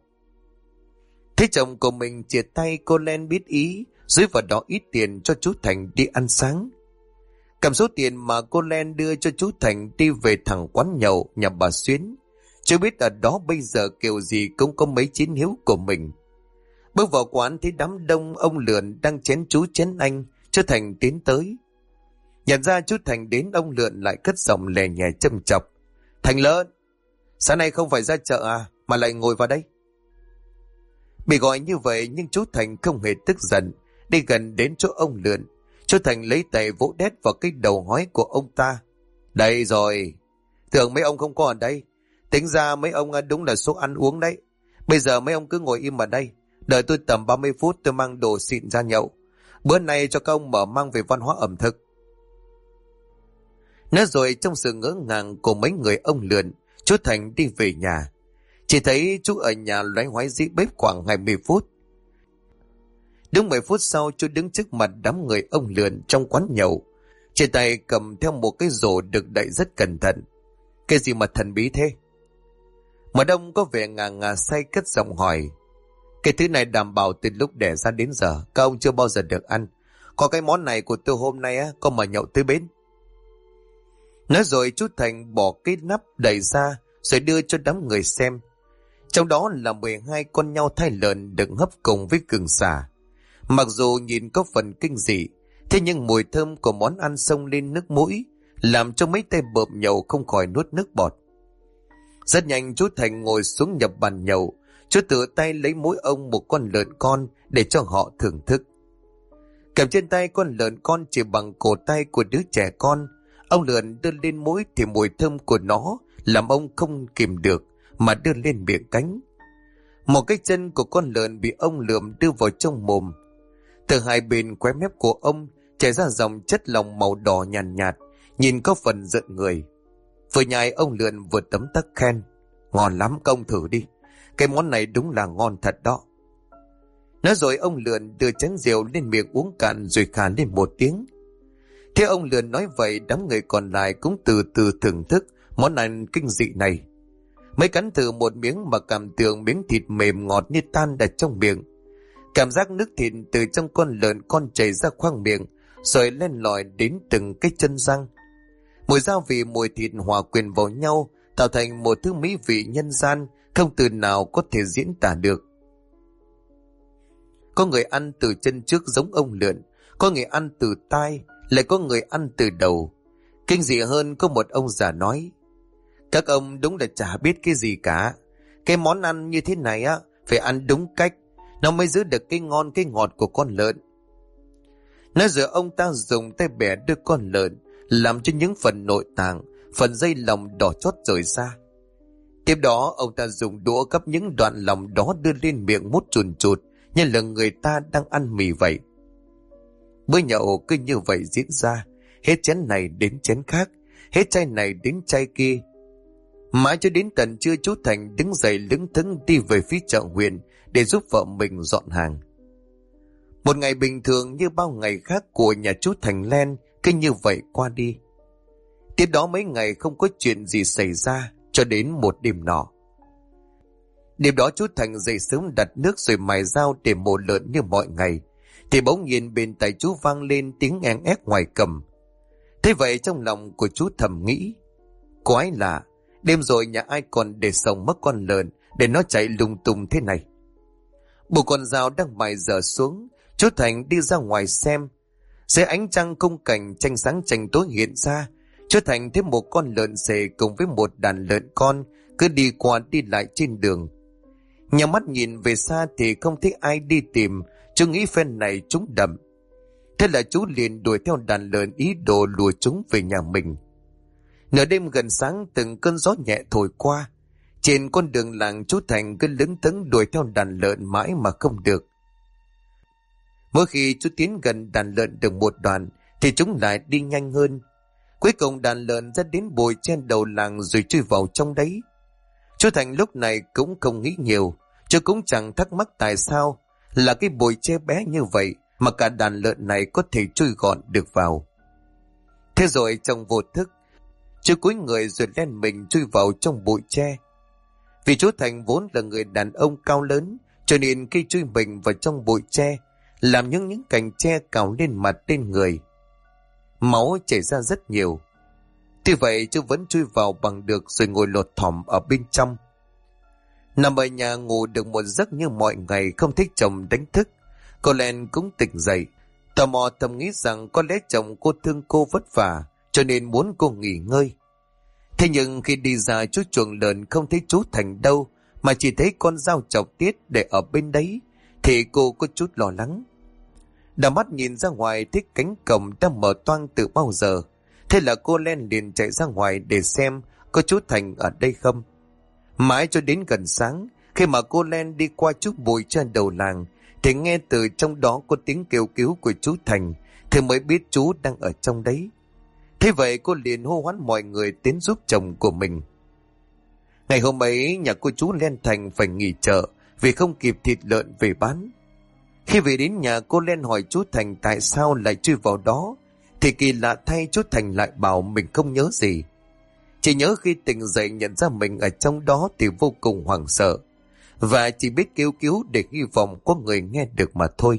Thấy chồng của mình chia tay, cô Len biết ý, dưới vào đó ít tiền cho chú Thành đi ăn sáng. Cầm số tiền mà cô Len đưa cho chú Thành đi về thẳng quán nhậu nhà bà Xuyến. Chưa biết ở đó bây giờ kiểu gì cũng có mấy chiến hiếu của mình. Bước vào quán thấy đám đông ông lượn đang chén chú chén anh, chú Thành tiến tới. Nhận ra chú Thành đến, ông lượn lại cất giọng lè nhẹ châm chọc. Thành lợn, sáng nay không phải ra chợ à, mà lại ngồi vào đây. Bị gọi như vậy nhưng chú Thành không hề tức giận, đi gần đến chỗ ông lượn. Chú Thành lấy tay vỗ đét vào cái đầu hói của ông ta. Đây rồi, tưởng mấy ông không có ở đây. Tính ra mấy ông đúng là số ăn uống đấy. Bây giờ mấy ông cứ ngồi im ở đây, đợi tôi tầm 30 phút tôi mang đồ xịn ra nhậu. Bữa nay cho các ông mở mang về văn hóa ẩm thực. Nói rồi trong sự ngỡ ngàng của mấy người ông lượn, chú Thành đi về nhà. Chỉ thấy chú ở nhà loay hoay dưới bếp khoảng 20 phút. Đúng 10 phút sau, chú đứng trước mặt đám người ông lượn trong quán nhậu. Trên tay cầm theo một cái rổ được đậy rất cẩn thận. Cái gì mà thần bí thế? Mà Đông có vẻ ngà say cất giọng hỏi. Cái thứ này đảm bảo từ lúc đẻ ra đến giờ các ông chưa bao giờ được ăn. Có cái món này của tôi hôm nay có mà nhậu tới bến. Nói rồi chú Thành bỏ cái nắp đậy ra rồi đưa cho đám người xem. Trong đó là 12 con nhau thai lợn được hấp cùng với gừng xả. Mặc dù nhìn có phần kinh dị, thế nhưng mùi thơm của món ăn xông lên nước mũi, làm cho mấy tay bợm nhậu không khỏi nuốt nước bọt. Rất nhanh chú Thành ngồi xuống nhập bàn nhậu. Chú tự tay lấy mỗi ông một con lợn con để cho họ thưởng thức. Cầm trên tay con lợn con chỉ bằng cổ tay của đứa trẻ con, ông lợn đưa lên mũi thì mùi thơm của nó làm ông không kìm được mà đưa lên miệng cánh. Một cái chân của con lợn bị ông lượm đưa vào trong mồm. Từ hai bên khóe mép của ông chảy ra dòng chất lỏng màu đỏ nhạt, nhìn có phần giận người. Vừa nhai ông lượn vừa tấm tắc khen. Ngon lắm, công thử đi. Cái món này đúng là ngon thật đó. Nói rồi ông lượn đưa chén rượu lên miệng uống cạn rồi khà lên một tiếng. Thế ông lượn nói vậy, đám người còn lại cũng từ từ thưởng thức món ăn kinh dị này. Mấy cắn thử một miếng mà cảm tưởng miếng thịt mềm ngọt như tan đặt trong miệng. Cảm giác nước thịt từ trong con lợn con chảy ra khoang miệng rồi len lỏi đến từng cái chân răng. Mùi gia vị mùi thịt hòa quyện vào nhau tạo thành một thứ mỹ vị nhân gian không từ nào có thể diễn tả được. Có người ăn từ chân trước giống ông lượn, có người ăn từ tai, lại có người ăn từ đầu. Kinh dị hơn có một ông già nói: các ông đúng là chả biết cái gì cả. Cái món ăn như thế này phải ăn đúng cách, nó mới giữ được cái ngon cái ngọt của con lợn. Nói rồi ông ta dùng tay bẻ đôi con lợn, làm cho những phần nội tạng, phần dây lòng đỏ chót rời ra. Tiếp đó ông ta dùng đũa gắp những đoạn lòng đó đưa lên miệng mút chùn chụt như là người ta đang ăn mì vậy. Bữa nhậu cứ như vậy diễn ra, hết chén này đến chén khác, hết chai này đến chai kia. Mãi cho đến tận trưa chú Thành đứng dậy lững thững đi về phía chợ huyện để giúp vợ mình dọn hàng. Một ngày bình thường như bao ngày khác của nhà chú Thành Len cứ như vậy qua đi. Tiếp đó mấy ngày không có chuyện gì xảy ra cho đến một đêm nọ. Đêm đó chú Thành dậy sớm đặt nước rồi mài dao để mổ lợn như mọi ngày, thì bỗng nhiên bên tai chú vang lên tiếng en ép ngoài cầm. Thế vậy trong lòng của chú thầm nghĩ: quái lạ, đêm rồi nhà ai còn để sống mất con lợn để nó chạy lung tung thế này. Bộ con dao đang mài dở xuống, chú Thành đi ra ngoài xem. Dưới ánh trăng khung cảnh tranh sáng tranh tối hiện ra, chú Thành thấy một con lợn xề cùng với một đàn lợn con cứ đi qua đi lại trên đường. Nhắm mắt nhìn về xa thì không thấy ai đi tìm, chú nghĩ phen này chúng đậm. Thế là chú liền đuổi theo đàn lợn ý đồ lùa chúng về nhà mình. Nửa đêm gần sáng từng cơn gió nhẹ thổi qua. Trên con đường làng chú Thành cứ lững thững đuổi theo đàn lợn mãi mà không được. Mỗi khi chú tiến gần đàn lợn được một đoạn thì chúng lại đi nhanh hơn. Cuối cùng đàn lợn ra đến bụi trên đầu làng rồi chui vào trong đấy. Chú Thành lúc này cũng không nghĩ nhiều, chú cũng chẳng thắc mắc tại sao là cái bụi tre bé như vậy mà cả đàn lợn này có thể chui gọn được vào. Thế rồi trong vô thức, chú cúi người rồi len mình chui vào trong bụi tre. Vì chú Thành vốn là người đàn ông cao lớn, cho nên khi chui mình vào trong bụi tre, làm những cành tre cào lên mặt lên người. Máu chảy ra rất nhiều. Tuy vậy chú vẫn chui vào bằng được rồi ngồi lột thỏm ở bên trong. Nằm ở nhà ngủ được một giấc như mọi ngày không thích chồng đánh thức, cô Len cũng tỉnh dậy. Tò mò thầm nghĩ rằng có lẽ chồng cô thương cô vất vả cho nên muốn cô nghỉ ngơi. Thế nhưng khi đi ra chú chuồng lợn không thấy chú Thành đâu, mà chỉ thấy con dao chọc tiết để ở bên đấy, thì cô có chút lo lắng. Đảo mắt nhìn ra ngoài thấy cánh cổng đã mở toang từ bao giờ. Thế là cô Len liền chạy ra ngoài để xem có chú Thành ở đây không. Mãi cho đến gần sáng, khi mà cô Len đi qua chút bụi trên đầu làng, thì nghe từ trong đó có tiếng kêu cứu của chú Thành, thì mới biết chú đang ở trong đấy. Thế vậy cô liền hô hoán mọi người đến giúp chồng của mình. Ngày hôm ấy nhà cô chú Len Thành phải nghỉ chợ vì không kịp thịt lợn về bán. Khi về đến nhà, cô Len hỏi chú Thành tại sao lại chui vào đó, thì kỳ lạ thay chú Thành lại bảo mình không nhớ gì. Chỉ nhớ khi tỉnh dậy nhận ra mình ở trong đó thì vô cùng hoảng sợ, và chỉ biết kêu cứu để hy vọng có người nghe được mà thôi.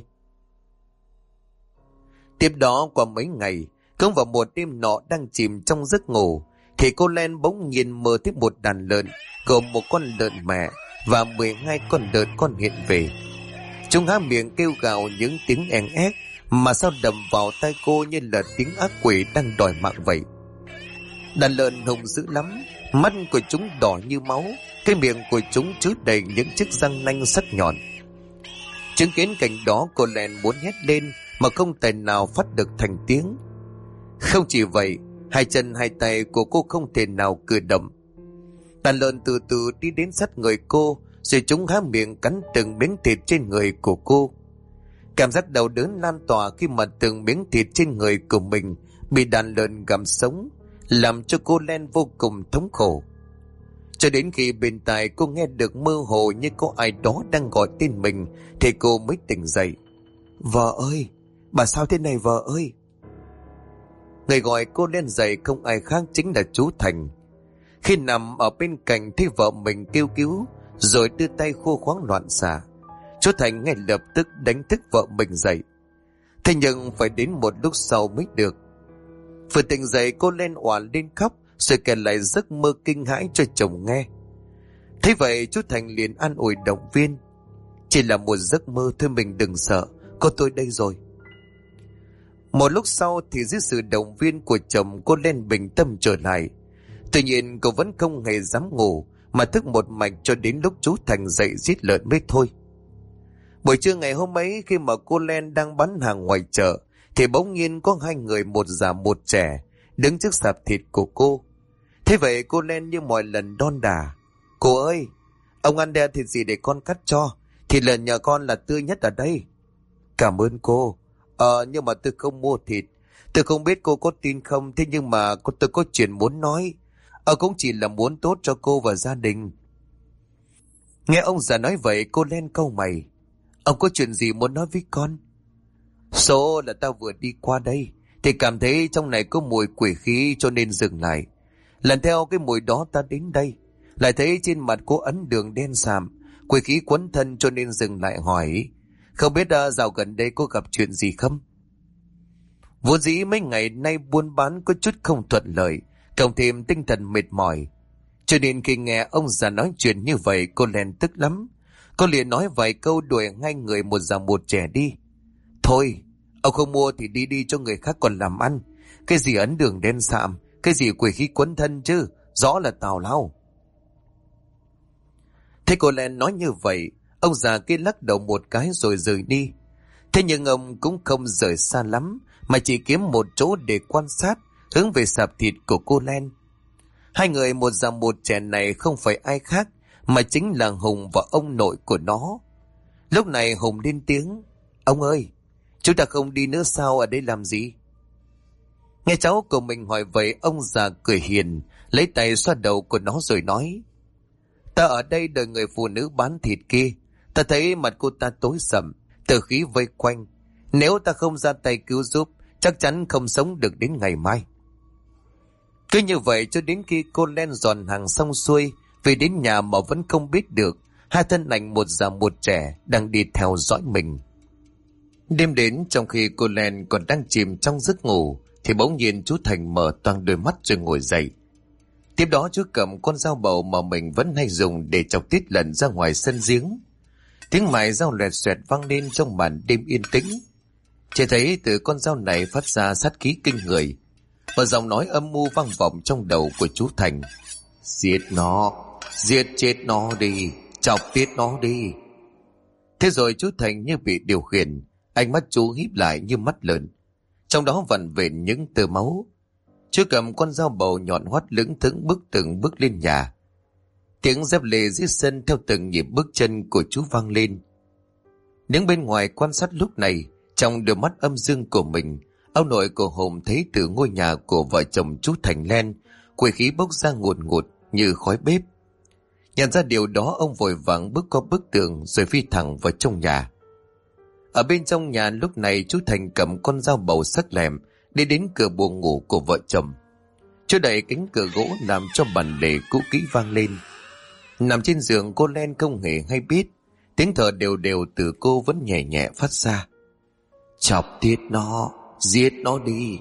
Tiếp đó qua mấy ngày, cũng vào một đêm nọ đang chìm trong giấc ngủ, thì cô Len bỗng nhiên mơ thấy một đàn lợn gồm một con lợn mẹ và 12 con lợn con hiện về. Chúng há miệng kêu gào những tiếng en ép mà sao đầm vào tai cô như là tiếng ác quỷ đang đòi mạng vậy. Đàn lợn hung dữ lắm, mắt của chúng đỏ như máu, cái miệng của chúng chứa đầy những chiếc răng nanh sắc nhọn. Chứng kiến cảnh đó, cô Len muốn hét lên mà không tài nào phát được thành tiếng. Không chỉ vậy, hai chân hai tay của cô không thể nào cử động. Đàn lợn từ từ đi đến sát người cô, rồi chúng há miệng cắn từng miếng thịt trên người của cô. Cảm giác đau đớn lan tỏa khi mà từng miếng thịt trên người của mình bị đàn lợn gặm sống, làm cho cô Len vô cùng thống khổ. Cho đến khi bên tai cô nghe được mơ hồ như có ai đó đang gọi tên mình, thì cô mới tỉnh dậy. Vợ ơi, bà sao thế này vợ ơi? Người gọi cô Len dậy không ai khác chính là chú Thành. Khi nằm ở bên cạnh thấy vợ mình kêu cứu rồi đưa tay khô khoáng loạn xạ, chú Thành ngay lập tức đánh thức vợ mình dậy. Thế nhưng phải đến một lúc sau mới được. Vừa tỉnh dậy, cô Len òa lên khóc rồi kể lại giấc mơ kinh hãi cho chồng nghe. Thế vậy chú Thành liền an ủi động viên. Chỉ là một giấc mơ thôi, mình đừng sợ, có tôi đây rồi. Một lúc sau thì dưới sự động viên của chồng, cô Len bình tâm trở lại. Tuy nhiên cô vẫn không hề dám ngủ, mà thức một mạch cho đến lúc chú Thành dậy giết lợn mới thôi. Buổi trưa ngày hôm ấy, khi mà cô Len đang bán hàng ngoài chợ, thì bỗng nhiên có hai người, một già một trẻ, đứng trước sạp thịt của cô. Thế vậy cô Len như mọi lần đon đả. Cô ơi, ông ăn đe thịt gì để con cắt cho? Thịt lợn nhà con là tươi nhất ở đây. Cảm ơn cô. Nhưng mà tôi không mua thịt. Tôi không biết cô có tin không, thế nhưng mà tôi có chuyện muốn nói. Cũng chỉ là muốn tốt cho cô và gia đình. Nghe ông già nói vậy, cô Len cau mày. Ông có chuyện gì muốn nói với con? Số là tao vừa đi qua đây thì cảm thấy trong này có mùi quỷ khí cho nên dừng lại. Lần theo cái mùi đó ta đến đây, lại thấy trên mặt cô ấn đường đen sạm, quỷ khí quấn thân cho nên dừng lại hỏi. Không biết dạo gần đây có gặp chuyện gì không? Vốn dĩ mấy ngày nay buôn bán có chút không thuận lợi, cộng thêm tinh thần mệt mỏi, cho nên khi nghe ông già nói chuyện như vậy, cô Len tức lắm. Cô liền nói vài câu đuổi hai người, một già một trẻ đi. Thôi, ông không mua thì đi đi cho người khác còn làm ăn. Cái gì ấn đường đen sạm, cái gì quỷ khí quấn thân chứ, rõ là tào lao. Thế cô Len nói như vậy, ông già kia lắc đầu một cái rồi rời đi. Thế nhưng ông cũng không rời xa lắm, mà chỉ kiếm một chỗ để quan sát, hướng về sạp thịt của cô Len. Hai người, một già một trẻ này không phải ai khác, mà chính là Hùng và ông nội của nó. Lúc này Hùng lên tiếng. Ông ơi, chúng ta không đi nữa sao, ở đây làm gì? Nghe cháu của mình hỏi vậy, ông già cười hiền, lấy tay xoa đầu của nó rồi nói. Ta ở đây đợi người phụ nữ bán thịt kia. Ta thấy mặt cô ta tối sầm, tử khí vây quanh. Nếu ta không ra tay cứu giúp, chắc chắn không sống được đến ngày mai. Cứ như vậy cho đến khi cô Len dọn hàng xong xuôi, về đến nhà mà vẫn không biết được hai thân ảnh một già một trẻ đang đi theo dõi mình. Đêm đến, trong khi cô Len còn đang chìm trong giấc ngủ, thì bỗng nhiên chú Thành mở toang đôi mắt rồi ngồi dậy. Tiếp đó chú cầm con dao bầu mà mình vẫn hay dùng để chọc tiết lợn ra ngoài sân giếng. Tiếng mài dao loẹt xoẹt vang lên trong màn đêm yên tĩnh. Chỉ thấy từ con dao này phát ra sát khí kinh người, và giọng nói âm mưu vang vọng trong đầu của chú Thành. Giết nó, giết chết nó đi, chọc tiết nó đi. Thế rồi chú Thành như bị điều khiển, ánh mắt chú híp lại như mắt lợn, trong đó vằn vện những tơ máu. Chú cầm con dao bầu nhọn hoắt lững thững bước từng bước lên nhà. Tiếng dép lê dưới sân theo từng nhịp bước chân của chú vang lên. Đứng bên ngoài quan sát lúc này, trong đôi mắt âm dương của mình, ông nội của Hùng thấy từ ngôi nhà của vợ chồng chú Thành Len, quỷ khí bốc ra ngùn ngụt như khói bếp. Nhận ra điều đó, ông vội vàng bước qua bức tường rồi phi thẳng vào trong nhà. Ở bên trong nhà lúc này, chú Thành cầm con dao bầu sắc lẹm đi đến cửa buồng ngủ của vợ chồng. Chú đẩy cánh cửa gỗ làm cho bàn lề cũ kỹ vang lên. Nằm trên giường, cô Len không hề hay biết, tiếng thở đều đều từ cô vẫn nhẹ nhẹ phát ra. Chọc tiết nó, giết nó đi.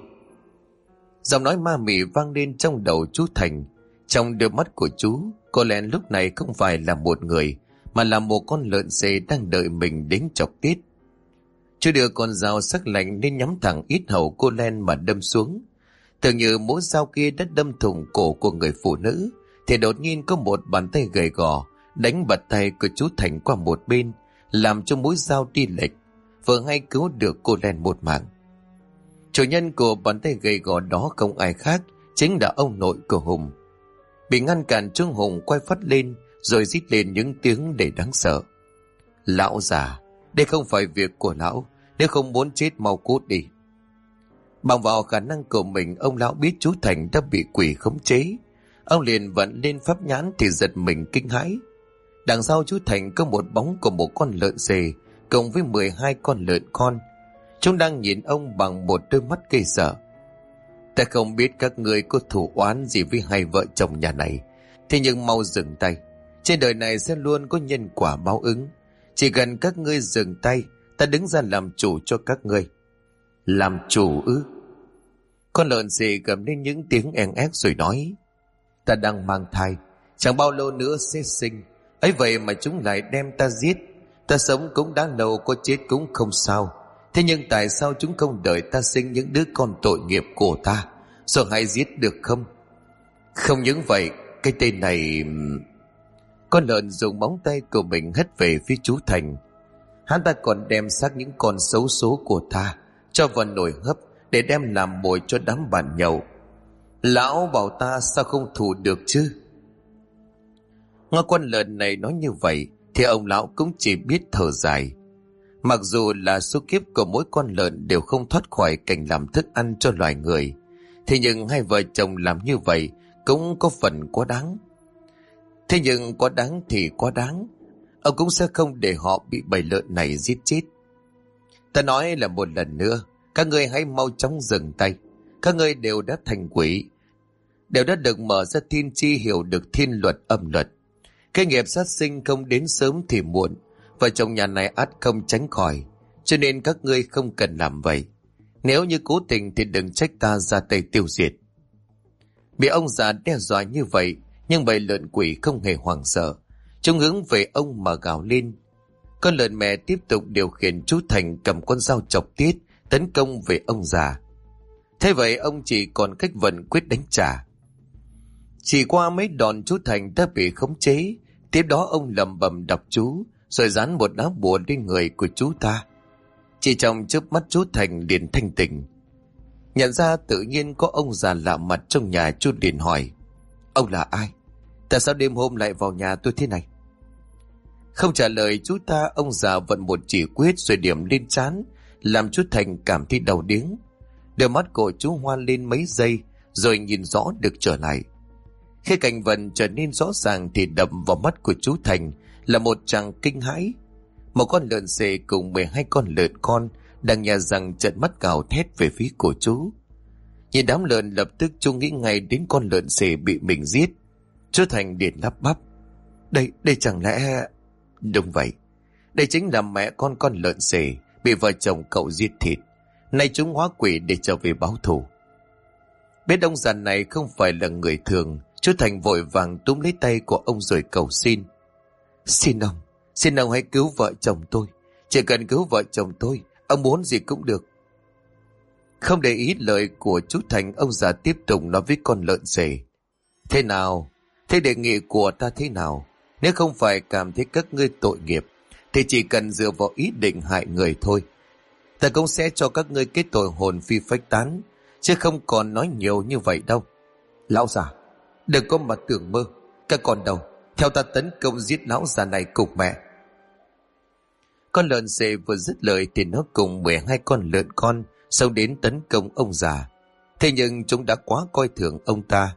Giọng nói ma mị vang lên trong đầu chú Thành. Trong đôi mắt của chú, cô Len lúc này không phải là một người, mà là một con lợn xề đang đợi mình đến chọc tiết. Chú đưa con dao sắc lạnh nên nhắm thẳng yết hầu cô Len mà đâm xuống. Tưởng như mũi dao kia đã đâm thủng cổ của người phụ nữ, thì đột nhiên có một bàn tay gầy gò đánh bật tay của chú Thành qua một bên, làm cho mũi dao đi lệch, vừa hay cứu được cô Len một mạng. Chủ nhân của bàn tay gầy gò đó không ai khác, chính là ông nội của Hùng. Bị ngăn cản, Trương Hùng quay phắt lên rồi rít lên những tiếng để đáng sợ. Lão già, đây không phải việc của lão, nếu không muốn chết mau cút đi. Bằng vào khả năng của mình, ông lão biết chú Thành đã bị quỷ khống chế. Ông liền vận lên pháp nhãn thì giật mình kinh hãi. Đằng sau chú Thành có một bóng của một con lợn xề cộng với 12 con lợn con. Chúng đang nhìn ông bằng một đôi mắt ghê sợ. Ta không biết các ngươi có thù oán gì với hai vợ chồng nhà này, thế nhưng mau dừng tay. Trên đời này sẽ luôn có nhân quả báo ứng. Chỉ cần các ngươi dừng tay, ta đứng ra làm chủ cho các ngươi. Làm chủ ư? Con lợn xề gầm lên những tiếng en ép rồi nói: Ta đang mang thai, chẳng bao lâu nữa sẽ sinh. Ấy vậy mà chúng lại đem ta giết. Ta sống cũng đã lâu, có chết cũng không sao. Thế nhưng tại sao chúng không đợi ta sinh những đứa con tội nghiệp của ta, rồi hãy giết được không? Không những vậy, cái tên này... Con lợn dùng móng tay của mình hất về phía chú Thành. Hắn ta còn đem xác những con xấu số của ta cho vào nồi hấp để đem làm mồi cho đám bạn nhậu. Lão bảo ta sao không thủ được chứ? Nghe con lợn này nói như vậy thì ông lão cũng chỉ biết thở dài. Mặc dù là số kiếp của mỗi con lợn đều không thoát khỏi cảnh làm thức ăn cho loài người, thế nhưng hai vợ chồng làm như vậy cũng có phần quá đáng. Thế nhưng quá đáng thì quá đáng, ông cũng sẽ không để họ bị bầy lợn này giết chết. Ta nói là một lần nữa, các ngươi hãy mau chóng dừng tay. Các ngươi đều đã thành quỷ, đều đã được mở ra thiên chi, hiểu được thiên luật âm luật. Cái nghiệp sát sinh không đến sớm thì muộn, vợ chồng nhà này ắt không tránh khỏi, cho nên các ngươi không cần làm vậy. Nếu như cố tình thì đừng trách ta ra tay tiêu diệt. Bị ông già đe dọa như vậy, nhưng bầy lợn quỷ không hề hoảng sợ, chúng hướng về ông mà gào lên. Con lợn mẹ tiếp tục điều khiển chú Thành cầm con dao chọc tiết tấn công về ông già. Thế vậy ông chỉ còn cách vận quyết đánh trả. Chỉ qua mấy đòn chú Thành đã bị khống chế. Tiếp đó ông lẩm bẩm đọc chú, rồi dán một lá bùa lên người của chú ta. Chỉ trong chớp mắt chú Thành liền thanh tỉnh. Nhận ra tự nhiên có ông già lạ mặt trong nhà, chú liền hỏi: Ông là ai? Tại sao đêm hôm lại vào nhà tôi thế này? Không trả lời chú ta, ông già vận một chỉ quyết rồi điểm lên trán, làm chú Thành cảm thấy đau điếng. Đôi mắt của chú hoa lên mấy giây rồi nhìn rõ được trở lại. Khi cảnh vật trở nên rõ ràng thì đập vào mắt của chú Thành là một tràng kinh hãi. Một con lợn xề cùng 12 con lợn con đang nhè răng trợn mắt gào thét về phía của chú. Nhìn đám lợn, lập tức chú nghĩ ngay đến con lợn xề bị mình giết. Chú Thành liền lắp bắp: Đây chẳng lẽ... Đúng vậy, đây chính là mẹ con lợn xề bị vợ chồng cậu giết thịt. Nay chúng hóa quỷ để trở về báo thù. Biết ông già này không phải là người thường, chú Thành vội vàng túm lấy tay của ông rồi cầu xin: Xin ông hãy cứu vợ chồng tôi. Chỉ cần cứu vợ chồng tôi, ông muốn gì cũng được. Không để ý lời của chú Thành, ông già tiếp tục nói với con lợn xề: Thế nào? Thế đề nghị của ta thế nào? Nếu không phải cảm thấy các ngươi tội nghiệp, thì chỉ cần dựa vào ý định hại người thôi. Ta cũng sẽ cho các ngươi kết tội hồn phi phách tán, chứ không còn nói nhiều như vậy đâu. Lão già, đừng có mà tưởng mơ. Các con đầu, theo ta tấn công giết lão già này cùng mẹ. Con lợn xề vừa dứt lời thì nó cùng 12 con lợn con xông đến tấn công ông già. Thế nhưng chúng đã quá coi thường ông ta.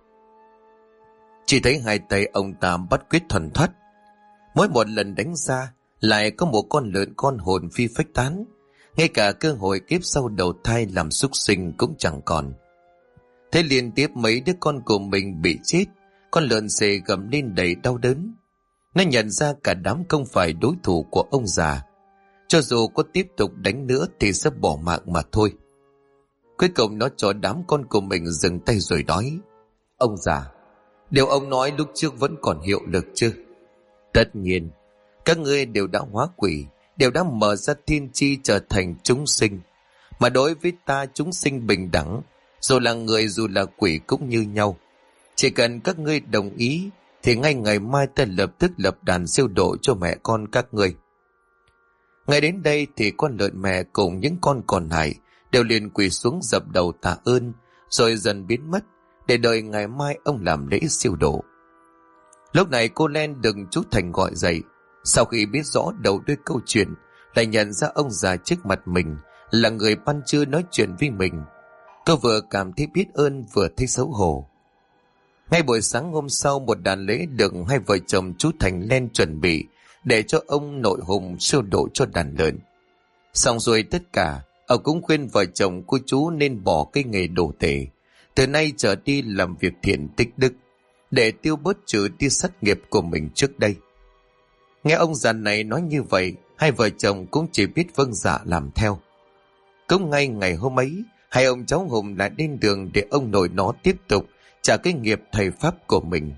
Chỉ thấy hai tay ông ta bắt quyết thuần thoát. Mỗi một lần đánh ra lại có một con lợn con hồn phi phách tán. Ngay cả cơ hội kiếp sau đầu thai làm súc sinh cũng chẳng còn. Thế liên tiếp mấy đứa con của mình bị chết, con lợn xề gầm lên đầy đau đớn. Nó nhận ra cả đám không phải đối thủ của ông già. Cho dù có tiếp tục đánh nữa thì sẽ bỏ mạng mà thôi. Cuối cùng nó cho đám con của mình dừng tay rồi nói: Ông già, điều ông nói lúc trước vẫn còn hiệu lực chứ? Tất nhiên, các ngươi đều đã hóa quỷ, đều đã mở ra thiên chi trở thành chúng sinh. Mà đối với ta, chúng sinh bình đẳng, dù là người dù là quỷ cũng như nhau. Chỉ cần các ngươi đồng ý thì ngay ngày mai ta lập tức lập đàn siêu độ cho mẹ con các ngươi. Ngay đến đây thì con lợn mẹ cùng những con còn lại đều liền quỳ xuống dập đầu tạ ơn, rồi dần biến mất để đợi ngày mai ông làm lễ siêu độ. Lúc này cô Len được chú Thành gọi dậy. Sau khi biết rõ đầu đuôi câu chuyện, lại nhận ra ông già trước mặt mình là người ban trưa nói chuyện với mình. Cô vừa cảm thấy biết ơn vừa thấy xấu hổ. Ngay buổi sáng hôm sau, một đàn lễ được hai vợ chồng chú Thành Len chuẩn bị để cho ông nội Hùng siêu độ cho đàn lợn. Xong rồi tất cả, ông cũng khuyên vợ chồng cô chú nên bỏ cái nghề đồ tể, từ nay trở đi làm việc thiện tích đức, để tiêu bớt trừ đi sát nghiệp của mình trước đây. Nghe ông già này nói như vậy, hai vợ chồng cũng chỉ biết vâng dạ làm theo. Cũng ngay ngày hôm ấy, hai ông cháu Hùng lại lên đường để ông nội nó tiếp tục trả cái nghiệp thầy pháp của mình.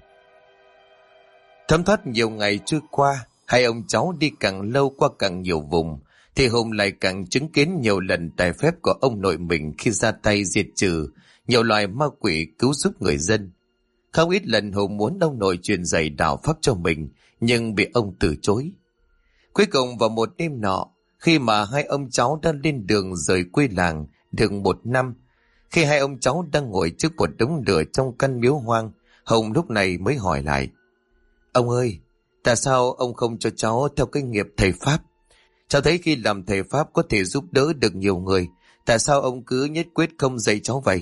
Thấm thoát nhiều ngày trôi qua, hai ông cháu đi càng lâu qua càng nhiều vùng, thì Hùng lại càng chứng kiến nhiều lần tài phép của ông nội mình khi ra tay diệt trừ nhiều loài ma quỷ, cứu giúp người dân. Không ít lần Hùng muốn ông nội truyền dạy đạo pháp cho mình, nhưng bị ông từ chối. Cuối cùng vào một đêm nọ, khi mà hai ông cháu đang lên đường rời quê làng được một năm, khi hai ông cháu đang ngồi trước một đống lửa trong căn miếu hoang, Hùng lúc này mới hỏi lại: Ông ơi, tại sao ông không cho cháu theo cái nghiệp thầy pháp? Cháu thấy khi làm thầy pháp có thể giúp đỡ được nhiều người, tại sao ông cứ nhất quyết không dạy cháu vậy?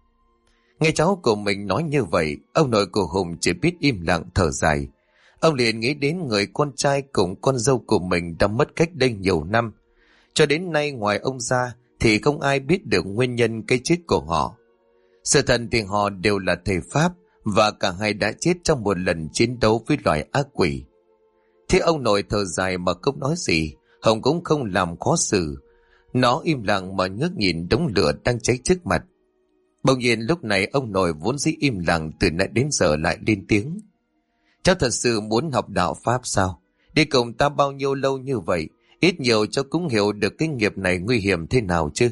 Nghe cháu của mình nói như vậy, ông nội của Hùng chỉ biết im lặng thở dài. Ông liền nghĩ đến người con trai cùng con dâu của mình đã mất cách đây nhiều năm. Cho đến nay ngoài ông ra thì không ai biết được nguyên nhân cái chết của họ. Sự thật thì họ đều là thầy pháp, và cả hai đã chết trong một lần chiến đấu với loài ác quỷ. Thế ông nội thở dài mà không nói gì, Hồng cũng không làm khó xử. Nó im lặng mà ngước nhìn đống lửa đang cháy trước mặt. Bỗng nhiên lúc này ông nội vốn dĩ im lặng từ nãy đến giờ lại lên tiếng: Cháu thật sự muốn học đạo pháp sao? Đi cùng ta bao nhiêu lâu như vậy, ít nhiều cháu cũng hiểu được cái nghiệp này nguy hiểm thế nào chứ.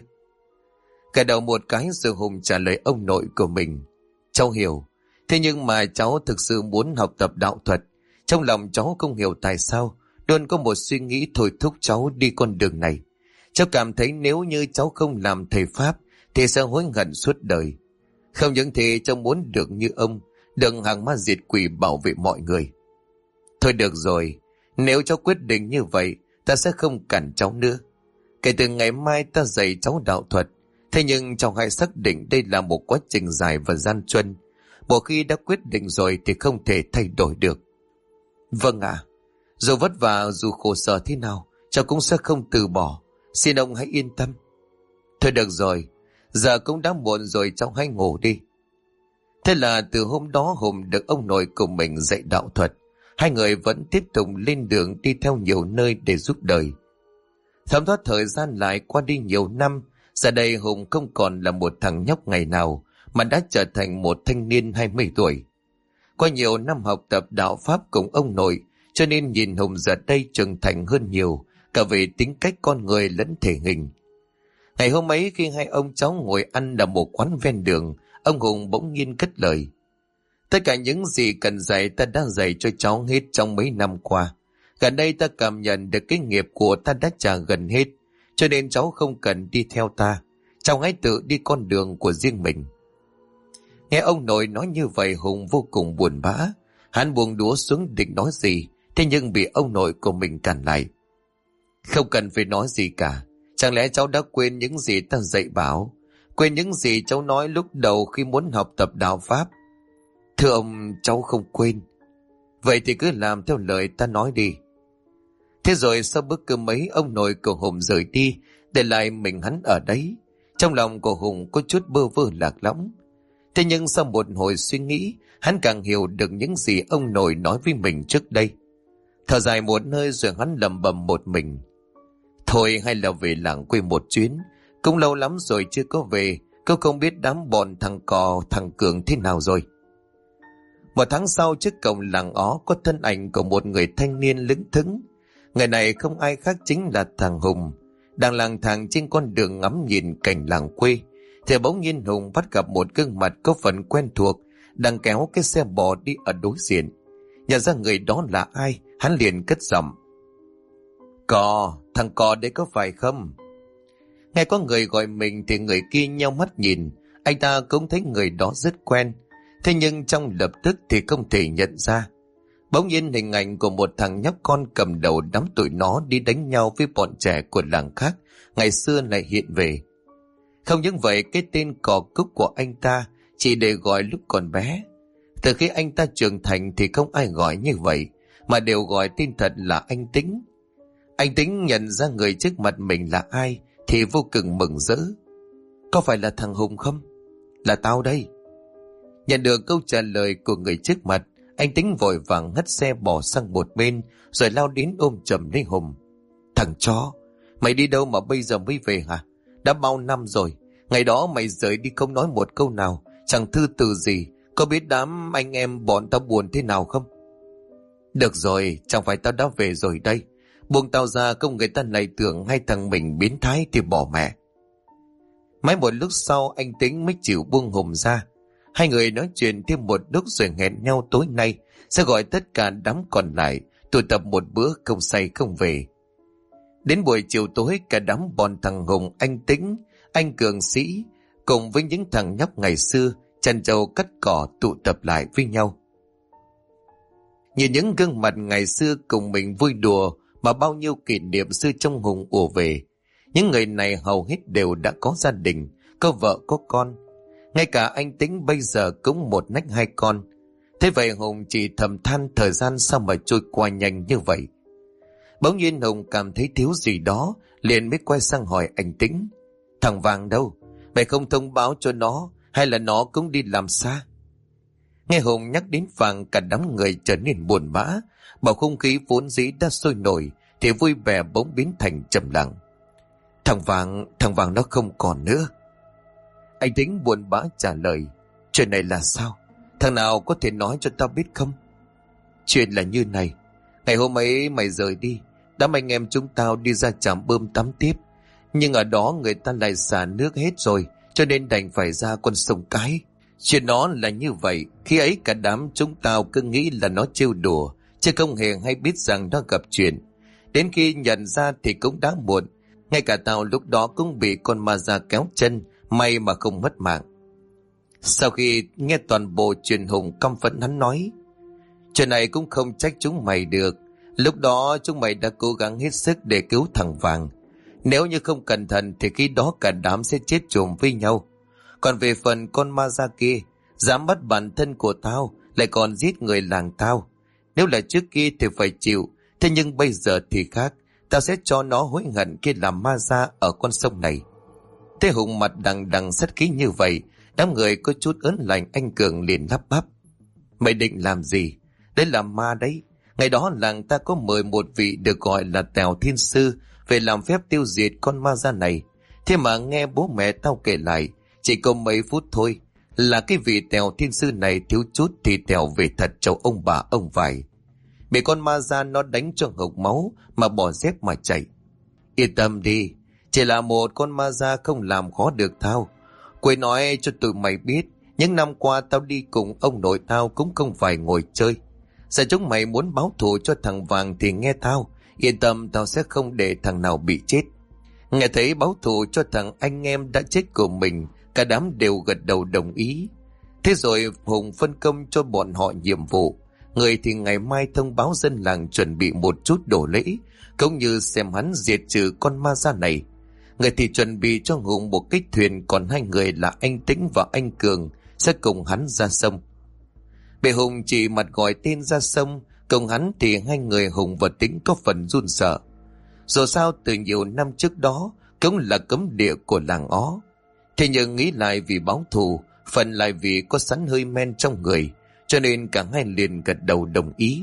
Cả đầu một cái rồi Hùng trả lời ông nội của mình: Cháu hiểu, thế nhưng mà cháu thực sự muốn học tập đạo thuật. Trong lòng cháu không hiểu tại sao luôn có một suy nghĩ thôi thúc cháu đi con đường này. Cháu cảm thấy nếu như cháu không làm thầy pháp thì sẽ hối hận suốt đời. Không những thế, cháu muốn được như ông, được hàng ma diệt quỷ bảo vệ mọi người. Thôi được rồi, nếu cháu quyết định như vậy, ta sẽ không cản cháu nữa. Kể từ ngày mai ta dạy cháu đạo thuật. Thế nhưng cháu hãy xác định đây là một quá trình dài và gian truân. Một khi đã quyết định rồi thì không thể thay đổi được. Vâng ạ, dù vất vả dù khổ sở thế nào, cháu cũng sẽ không từ bỏ. Xin ông hãy yên tâm. Thôi được rồi, giờ cũng đã muộn rồi, cháu hãy ngủ đi. Thế là từ hôm đó Hùng được ông nội cùng mình dạy đạo thuật. Hai người vẫn tiếp tục lên đường đi theo nhiều nơi để giúp đời. Thấm thoát thời gian lại qua đi nhiều năm, giờ đây Hùng không còn là một thằng nhóc ngày nào, mà đã trở thành một thanh niên 20 tuổi. Qua nhiều năm học tập đạo pháp cùng ông nội, cho nên nhìn Hùng giờ đây trưởng thành hơn nhiều, cả về tính cách con người lẫn thể hình. Ngày hôm ấy khi hai ông cháu ngồi ăn ở một quán ven đường, ông Hùng bỗng nhiên cất lời: Tất cả những gì cần dạy ta đã dạy cho cháu hết trong mấy năm qua. Gần đây ta cảm nhận được cái nghiệp của ta đã trả gần hết, cho nên cháu không cần đi theo ta. Cháu hãy tự đi con đường của riêng mình. Nghe ông nội nói như vậy, Hùng vô cùng buồn bã. Hắn buông đũa xuống định nói gì, thế nhưng bị ông nội của mình cản lại. Không cần phải nói gì cả. Chẳng lẽ cháu đã quên những gì ta dạy bảo? Quên những gì cháu nói lúc đầu khi muốn học tập đạo pháp? Thưa ông, cháu không quên. Vậy thì cứ làm theo lời ta nói đi. Thế rồi sau bữa cơm ấy, ông nội của Hùng rời đi, để lại mình hắn ở đấy. Trong lòng của Hùng có chút bơ vơ lạc lõng. Thế nhưng sau một hồi suy nghĩ, hắn càng hiểu được những gì ông nội nói với mình trước đây. Thở dài một hơi rồi hắn lẩm bẩm một mình. Thôi hay là về làng quê một chuyến. Cũng lâu lắm rồi chưa có về. Cô không biết đám bọn thằng Cò thằng Cường thế nào rồi. Một tháng sau, trước cổng làng ó có thân ảnh của một người thanh niên lững thững. Người này không ai khác chính là thằng Hùng. Đang lang thang trên con đường ngắm nhìn cảnh làng quê, thì bỗng nhiên Hùng bắt gặp một gương mặt có phần quen thuộc đang kéo cái xe bò đi ở đối diện. Nhận ra người đó là ai, hắn liền cất giọng. Cò, thằng Cò đấy có phải không? Nghe có người gọi mình thì người kia nheo mắt nhìn. Anh ta cũng thấy người đó rất quen, thế nhưng trong lập tức thì không thể nhận ra. Bỗng nhiên hình ảnh của một thằng nhóc con cầm đầu đám tụi nó đi đánh nhau với bọn trẻ của làng khác ngày xưa lại hiện về. Không những vậy, cái tên Cò Cúc của anh ta chỉ để gọi lúc còn bé. Từ khi anh ta trưởng thành thì không ai gọi như vậy, mà đều gọi tên thật là anh Tính. Anh Tính nhận ra người trước mặt mình là ai thì vô cùng mừng rỡ. Có phải là thằng Hùng không? Là tao đây. Nhận được câu trả lời của người trước mặt, anh Tính vội vàng hất xe bỏ sang một bên rồi lao đến ôm chầm lấy Hùng. Thằng chó, mày đi đâu mà bây giờ mới về hả? Đã bao năm rồi, ngày đó mày rời đi không nói một câu nào, chẳng thư từ gì. Có biết đám anh em bọn tao buồn thế nào không? Được rồi, chẳng phải tao đã về rồi đây. Buông tao ra, không người ta lại tưởng hai thằng mình biến thái thì bỏ mẹ. Mãi một lúc sau anh Tính mới chịu buông Hùng ra. Hai người nói chuyện thêm một lúc rồi hẹn nhau tối nay sẽ gọi tất cả đám còn lại tụ tập một bữa không say không về. Đến buổi chiều tối, cả đám bọn thằng Hùng, anh Tính, anh Cường Sĩ cùng với những thằng nhóc ngày xưa chăn trâu cắt cỏ tụ tập lại với nhau. Nhìn những gương mặt ngày xưa cùng mình vui đùa mà bao nhiêu kỷ niệm xưa trong Hùng ùa về. Những người này hầu hết đều đã có gia đình, có vợ có con. Ngay cả anh Tính bây giờ cũng một nách hai con. Thế vậy Hùng chỉ thầm than thời gian sao mà trôi qua nhanh như vậy. Bỗng nhiên Hùng cảm thấy thiếu gì đó, liền mới quay sang hỏi anh Tính. Thằng Vàng đâu? Mày không thông báo cho nó, hay là nó cũng đi làm xa? Nghe Hùng nhắc đến Vàng, cả đám người trở nên buồn bã. Bầu không khí vốn dĩ đã sôi nổi thì vui vẻ bỗng biến thành trầm lặng. Thằng Vàng nó không còn nữa. Anh Tính buồn bã trả lời. Chuyện này là sao? Thằng nào có thể nói cho tao biết không? Chuyện là như này. Ngày hôm ấy mày rời đi, đám anh em chúng tao đi ra trạm bơm tắm tiếp. Nhưng ở đó người ta lại xả nước hết rồi, cho nên đành phải ra con sông Cái. Chuyện đó là như vậy. Khi ấy cả đám chúng tao cứ nghĩ là nó trêu đùa, chứ không hề hay biết rằng nó gặp chuyện. Đến khi nhận ra thì cũng đã muộn. Ngay cả tao lúc đó cũng bị con ma da kéo chân, may mà không mất mạng. Sau khi nghe toàn bộ chuyện, Hùng căm phẫn hắn nói. Chuyện này cũng không trách chúng mày được. Lúc đó chúng mày đã cố gắng hết sức để cứu thằng Vàng. Nếu như không cẩn thận thì khi đó cả đám sẽ chết chùm với nhau. Còn về phần con ma da kia, dám bắt bản thân của tao, lại còn giết người làng tao. Nếu là trước kia thì phải chịu, thế nhưng bây giờ thì khác. Tao sẽ cho nó hối hận khi làm ma da ở con sông này. Thế Hùng mặt đằng đằng sắt khí như vậy, đám người có chút ớn lạnh. Anh Cường liền lắp bắp. Mày định làm gì? Đấy là ma đấy. Ngày đó làng ta có mời một vị được gọi là Tèo Thiên Sư về làm phép tiêu diệt con ma da này. Thế mà nghe bố mẹ tao kể lại, chỉ có mấy phút thôi là cái vị Tèo Thiên Sư này thiếu chút thì Tèo về thật cho ông bà ông vải. Bị con ma da nó đánh cho hộc máu mà bỏ dép mà chạy. Yên tâm đi, chỉ là một con ma da không làm khó được tao. Quên nói cho tụi mày biết, những năm qua tao đi cùng ông nội tao cũng không phải ngồi chơi. Giờ chúng mày muốn báo thù cho thằng Vàng thì nghe tao, yên tâm tao sẽ không để thằng nào bị chết. Nghe thấy báo thù cho thằng anh em đã chết của mình, cả đám đều gật đầu đồng ý. Thế rồi Hùng phân công cho bọn họ nhiệm vụ. Người thì ngày mai thông báo dân làng chuẩn bị một chút đồ lễ, cũng như xem hắn diệt trừ con ma da này. Người thì chuẩn bị cho Hùng một cái thuyền, còn hai người là anh Tĩnh và anh Cường sẽ cùng hắn ra sông. Bị Hùng chỉ mặt gọi tên ra sông, cùng hắn thì hai người Hùng và Tĩnh có phần run sợ. Dù sao từ nhiều năm trước đó, cũng là cấm địa của làng Ó. Thế nhưng nghĩ lại vì báo thù, phần lại vì có sẵn hơi men trong người, cho nên cả hai liền gật đầu đồng ý.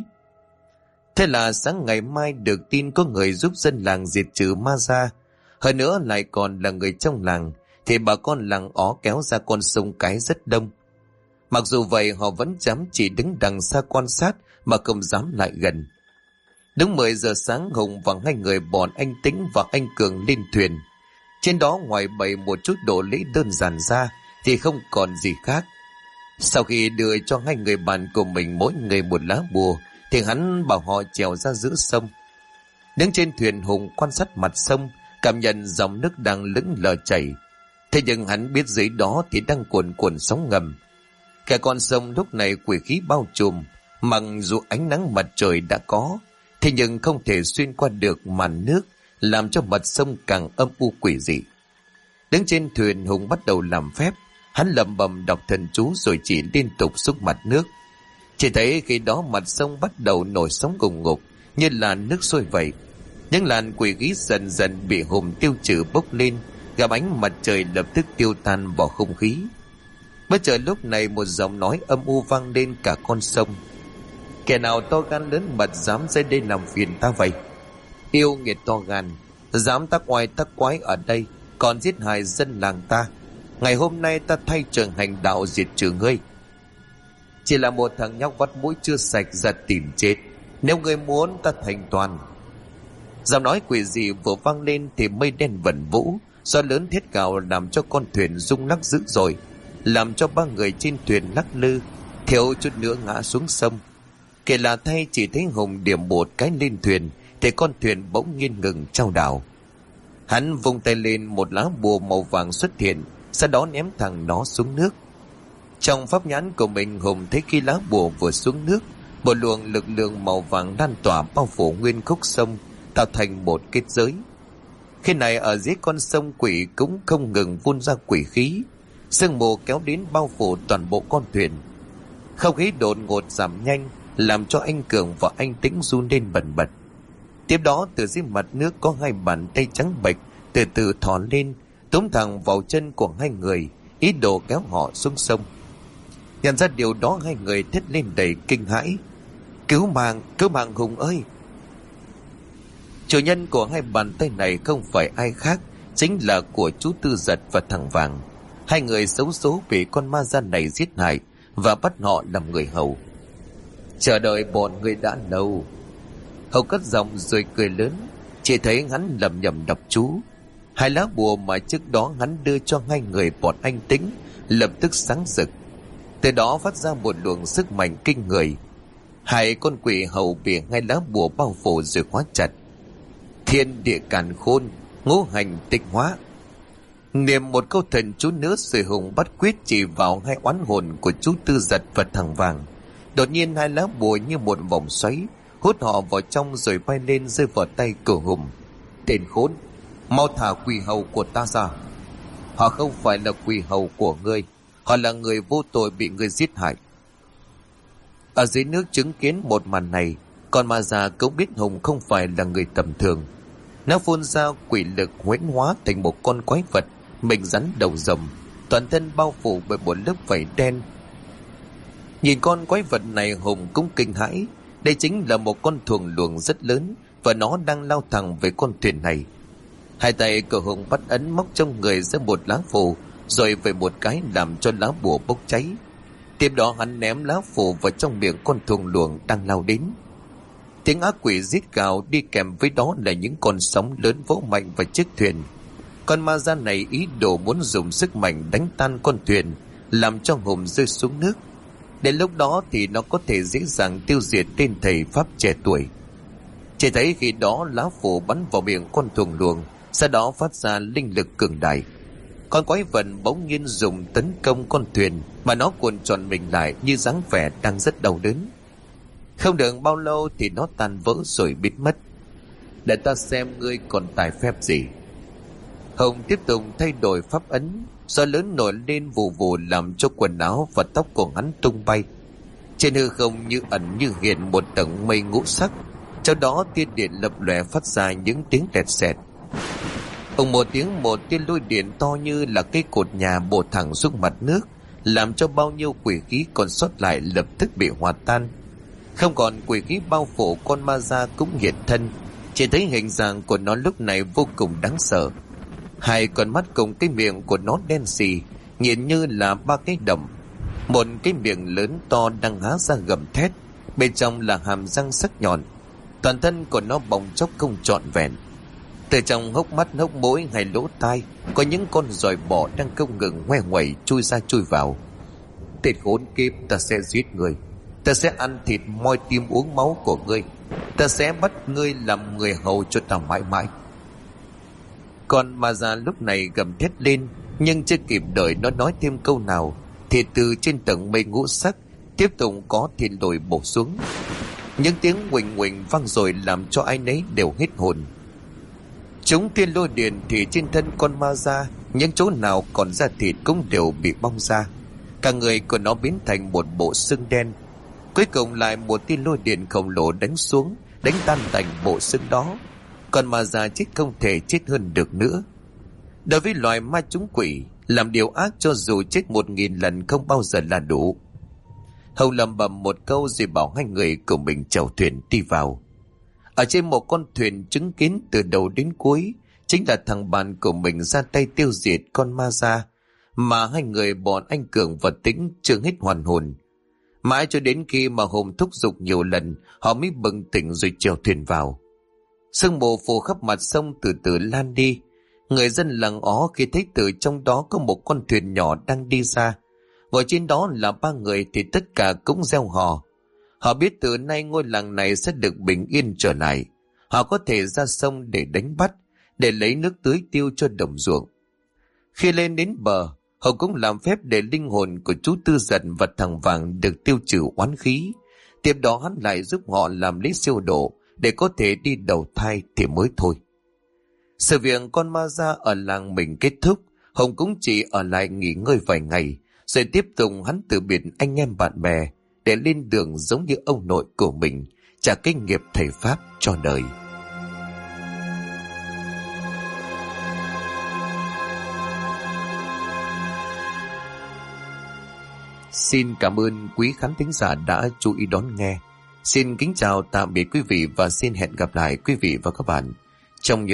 Thế là sáng ngày mai được tin có người giúp dân làng diệt trừ ma ra, hơn nữa lại còn là người trong làng, thì bà con làng Ó kéo ra con sông Cái rất đông. Mặc dù vậy họ vẫn dám chỉ đứng đằng xa quan sát mà không dám lại gần. Đúng 10 giờ sáng, Hùng và hai người bọn anh Tĩnh và anh Cường lên thuyền. Trên đó ngoài bày một chút đồ lễ đơn giản ra thì không còn gì khác. Sau khi đưa cho hai người bạn của mình mỗi người một lá bùa, thì hắn bảo họ trèo ra giữa sông. Đứng trên thuyền, Hùng quan sát mặt sông, cảm nhận dòng nước đang lững lờ chảy. Thế nhưng hắn biết dưới đó thì đang cuồn cuộn sóng ngầm. Cả con sông lúc này quỷ khí bao trùm, mặc dù ánh nắng mặt trời đã có, thế nhưng không thể xuyên qua được màn nước, làm cho mặt sông càng âm u quỷ dị. Đứng trên thuyền, Hùng bắt đầu làm phép. Hắn lẩm bẩm đọc thần chú rồi chỉ liên tục xúc mặt nước. Chỉ thấy khi đó mặt sông bắt đầu nổi sóng ngùng ngục, như là nước sôi vậy. Những làn quỷ khí dần dần bị Hùng tiêu trừ bốc lên, gặp ánh mặt trời lập tức tiêu tan vào không khí. Bất chợt lúc này một giọng nói âm u vang lên cả con sông: "Kẻ nào to gan lớn mật dám ra đây làm phiền ta vậy? Yêu nghiệt to gan, dám tác oai tác quái ở đây, còn giết hại dân làng ta. Ngày hôm nay ta thay trường hành đạo diệt trừ ngươi. Chỉ là một thằng nhóc vắt mũi chưa sạch ra tìm chết, nếu ngươi muốn ta thành toàn." Giọng nói quỷ dị vừa vang lên thì mây đen vẩn vũ, gió lớn thét gào làm cho con thuyền rung lắc dữ dội, làm cho ba người trên thuyền lắc lư, thiếu chút nữa ngã xuống sông. Kể là thay, chỉ thấy Hùng điểm một cái lên thuyền thì con thuyền bỗng nhiên ngừng chao đảo. Hắn vung tay lên, một lá bùa màu vàng xuất hiện, sau đó ném thẳng nó xuống nước. Trong pháp nhãn của mình, Hùng thấy khi lá bùa vừa xuống nước, một luồng lực lượng màu vàng lan tỏa bao phủ nguyên khúc sông, tạo thành một kết giới. Khi này ở dưới con sông, quỷ cũng không ngừng phun ra quỷ khí, sương mù kéo đến bao phủ toàn bộ con thuyền. Không khí đột ngột giảm nhanh, làm cho anh Cường và anh Tĩnh run lên bần bật. Tiếp đó từ dưới mặt nước có hai bàn tay trắng bệch từ từ thò lên, túm thẳng vào chân của hai người, ý đồ kéo họ xuống sông. Nhận ra điều đó, hai người thét lên đầy kinh hãi: cứu mạng Hùng ơi!" Chủ nhân của hai bàn tay này không phải ai khác, chính là của chú Tư Giật và thằng Vàng. Hai người xấu số bị con ma da này giết hại và bắt họ làm người hầu. "Chờ đợi bọn người đã lâu." Hầu cất giọng rồi cười lớn. Chỉ thấy hắn lẩm nhẩm đọc chú. Hai lá bùa mà trước đó hắn đưa cho hai người bọn anh Tĩnh lập tức sáng rực, từ đó phát ra một luồng sức mạnh kinh người. Hai con quỷ hầu bị hai lá bùa bao phủ rồi khóa chặt. Thiên địa càn khôn, ngũ hành tịnh hóa. Niệm một câu thần chú nữa rồi Hùng bắt quyết chỉ vào hai oán hồn của chú Tư Giật và thằng Vàng. Đột nhiên hai lá bùa như một vòng xoáy hút họ vào trong rồi bay lên rơi vào tay của Hùng. "Tên khốn, mau thả quỷ hầu của ta ra." "Họ không phải là quỷ hầu của ngươi, họ là người vô tội bị ngươi giết hại." Ở dưới nước chứng kiến một màn này, con ma già cũng biết Hùng không phải là người tầm thường. Nó phun ra quỷ lực huyễn hóa thành một con quái vật, mình rắn đầu rồng, toàn thân bao phủ bởi một lớp vảy đen. Nhìn con quái vật này, Hùng cũng kinh hãi. Đây chính là một con thuồng luồng rất lớn, và nó đang lao thẳng về con thuyền này. Hai tay của Hùng bắt ấn móc trong người ra một lá phù, rồi về một cái làm cho lá bùa bốc cháy. Tiếp đó hắn ném lá phù vào trong miệng con thuồng luồng đang lao đến. Tiếng ác quỷ rít gào, đi kèm với đó là những con sóng lớn vỗ mạnh vào chiếc thuyền. Con ma da này ý đồ muốn dùng sức mạnh đánh tan con thuyền, làm cho Hùng rơi xuống nước. Đến lúc đó thì nó có thể dễ dàng tiêu diệt tên thầy pháp trẻ tuổi. Chỉ thấy khi đó lá phù bắn vào miệng con thuồng luồng, sau đó phát ra linh lực cường đại. Con quái vật bỗng nhiên dùng tấn công con thuyền, mà nó cuộn tròn mình lại như dáng vẻ đang rất đau đớn. Không được bao lâu thì nó tan vỡ rồi biến mất. "Để ta xem ngươi còn tài phép gì." Hùng tiếp tục thay đổi pháp ấn, gió lớn nổi lên vù vù làm cho quần áo và tóc của hắn tung bay. Trên hư không như ẩn như hiện một tầng mây ngũ sắc, trong đó tia điện lập lòe phát ra những tiếng lẹt xẹt. Ùng một tiếng, một tia lôi điện to như là cây cột nhà bổ thẳng xuống mặt nước, làm cho bao nhiêu quỷ khí còn sót lại lập tức bị hòa tan. Không còn quỷ khí bao phủ, con ma da cũng hiện thân. Chỉ thấy hình dạng của nó lúc này vô cùng đáng sợ. Hai con mắt cùng cái miệng của nó đen xì, nhìn như là ba cái đầm. Một cái miệng lớn to đang há ra gầm thét, bên trong là hàm răng sắc nhọn. Toàn thân của nó bong chóc không trọn vẹn. Từ trong hốc mắt, hốc mũi hay lỗ tai có những con giòi bọ đang không ngừng ngoe nguẩy chui ra chui vào. Tên khốn kiếp, ta sẽ giết ngươi. Ta sẽ ăn thịt moi tim uống máu của ngươi. Ta sẽ bắt ngươi làm người hầu cho ta mãi mãi. Còn ma già lúc này gầm thét lên, nhưng chưa kịp đợi nó nói thêm câu nào thì từ trên tầng mây ngũ sắc tiếp tục có thiên lôi bổ xuống. Những tiếng huỳnh huỳnh vang rồi làm cho ai nấy đều hết hồn. Chúng thiên lôi điện thì trên thân con ma da, những chỗ nào còn da thịt cũng đều bị bong ra. Cả người của nó biến thành một bộ xương đen. Cuối cùng lại một thiên lôi điện khổng lồ đánh xuống, đánh tan tành bộ xương đó. Còn ma da chết không thể chết hơn được nữa. Đối với loài ma chúng quỷ, làm điều ác cho dù chết 1000 lần không bao giờ là đủ. Hầu lầm bầm một câu rồi bảo hai người của mình chèo thuyền đi vào. Ở trên một con thuyền chứng kiến từ đầu đến cuối chính là thằng bạn của mình ra tay tiêu diệt con ma da, mà hai người bọn anh Cường và Tĩnh chưa hết hoàn hồn. Mãi cho đến khi mà Hùng thúc giục nhiều lần, họ mới bừng tỉnh rồi chèo thuyền vào. Sương mù phủ khắp mặt sông từ từ lan đi. Người dân lặng ó khi thấy từ trong đó có một con thuyền nhỏ đang đi ra. Ngồi trên đó là 3 người thì tất cả cũng reo hò. Họ biết từ nay ngôi làng này sẽ được bình yên trở lại. Họ có thể ra sông để đánh bắt, để lấy nước tưới tiêu cho đồng ruộng. Khi lên đến bờ, họ cũng làm phép để linh hồn của chú Tư Dần và thằng Vàng được tiêu trừ oán khí. Tiếp đó hắn lại giúp họ làm lễ siêu độ để có thể đi đầu thai thì mới thôi. Sự việc con ma da ở làng mình kết thúc, Hồng cũng chỉ ở lại nghỉ ngơi vài ngày, rồi tiếp tục hắn từ biệt anh em bạn bè để lên đường giống như ông nội của mình, trả cái nghiệp thầy Pháp cho đời. Xin cảm ơn quý khán thính giả đã chú ý đón nghe. Xin kính chào tạm biệt quý vị và xin hẹn gặp lại quý vị và các bạn trong những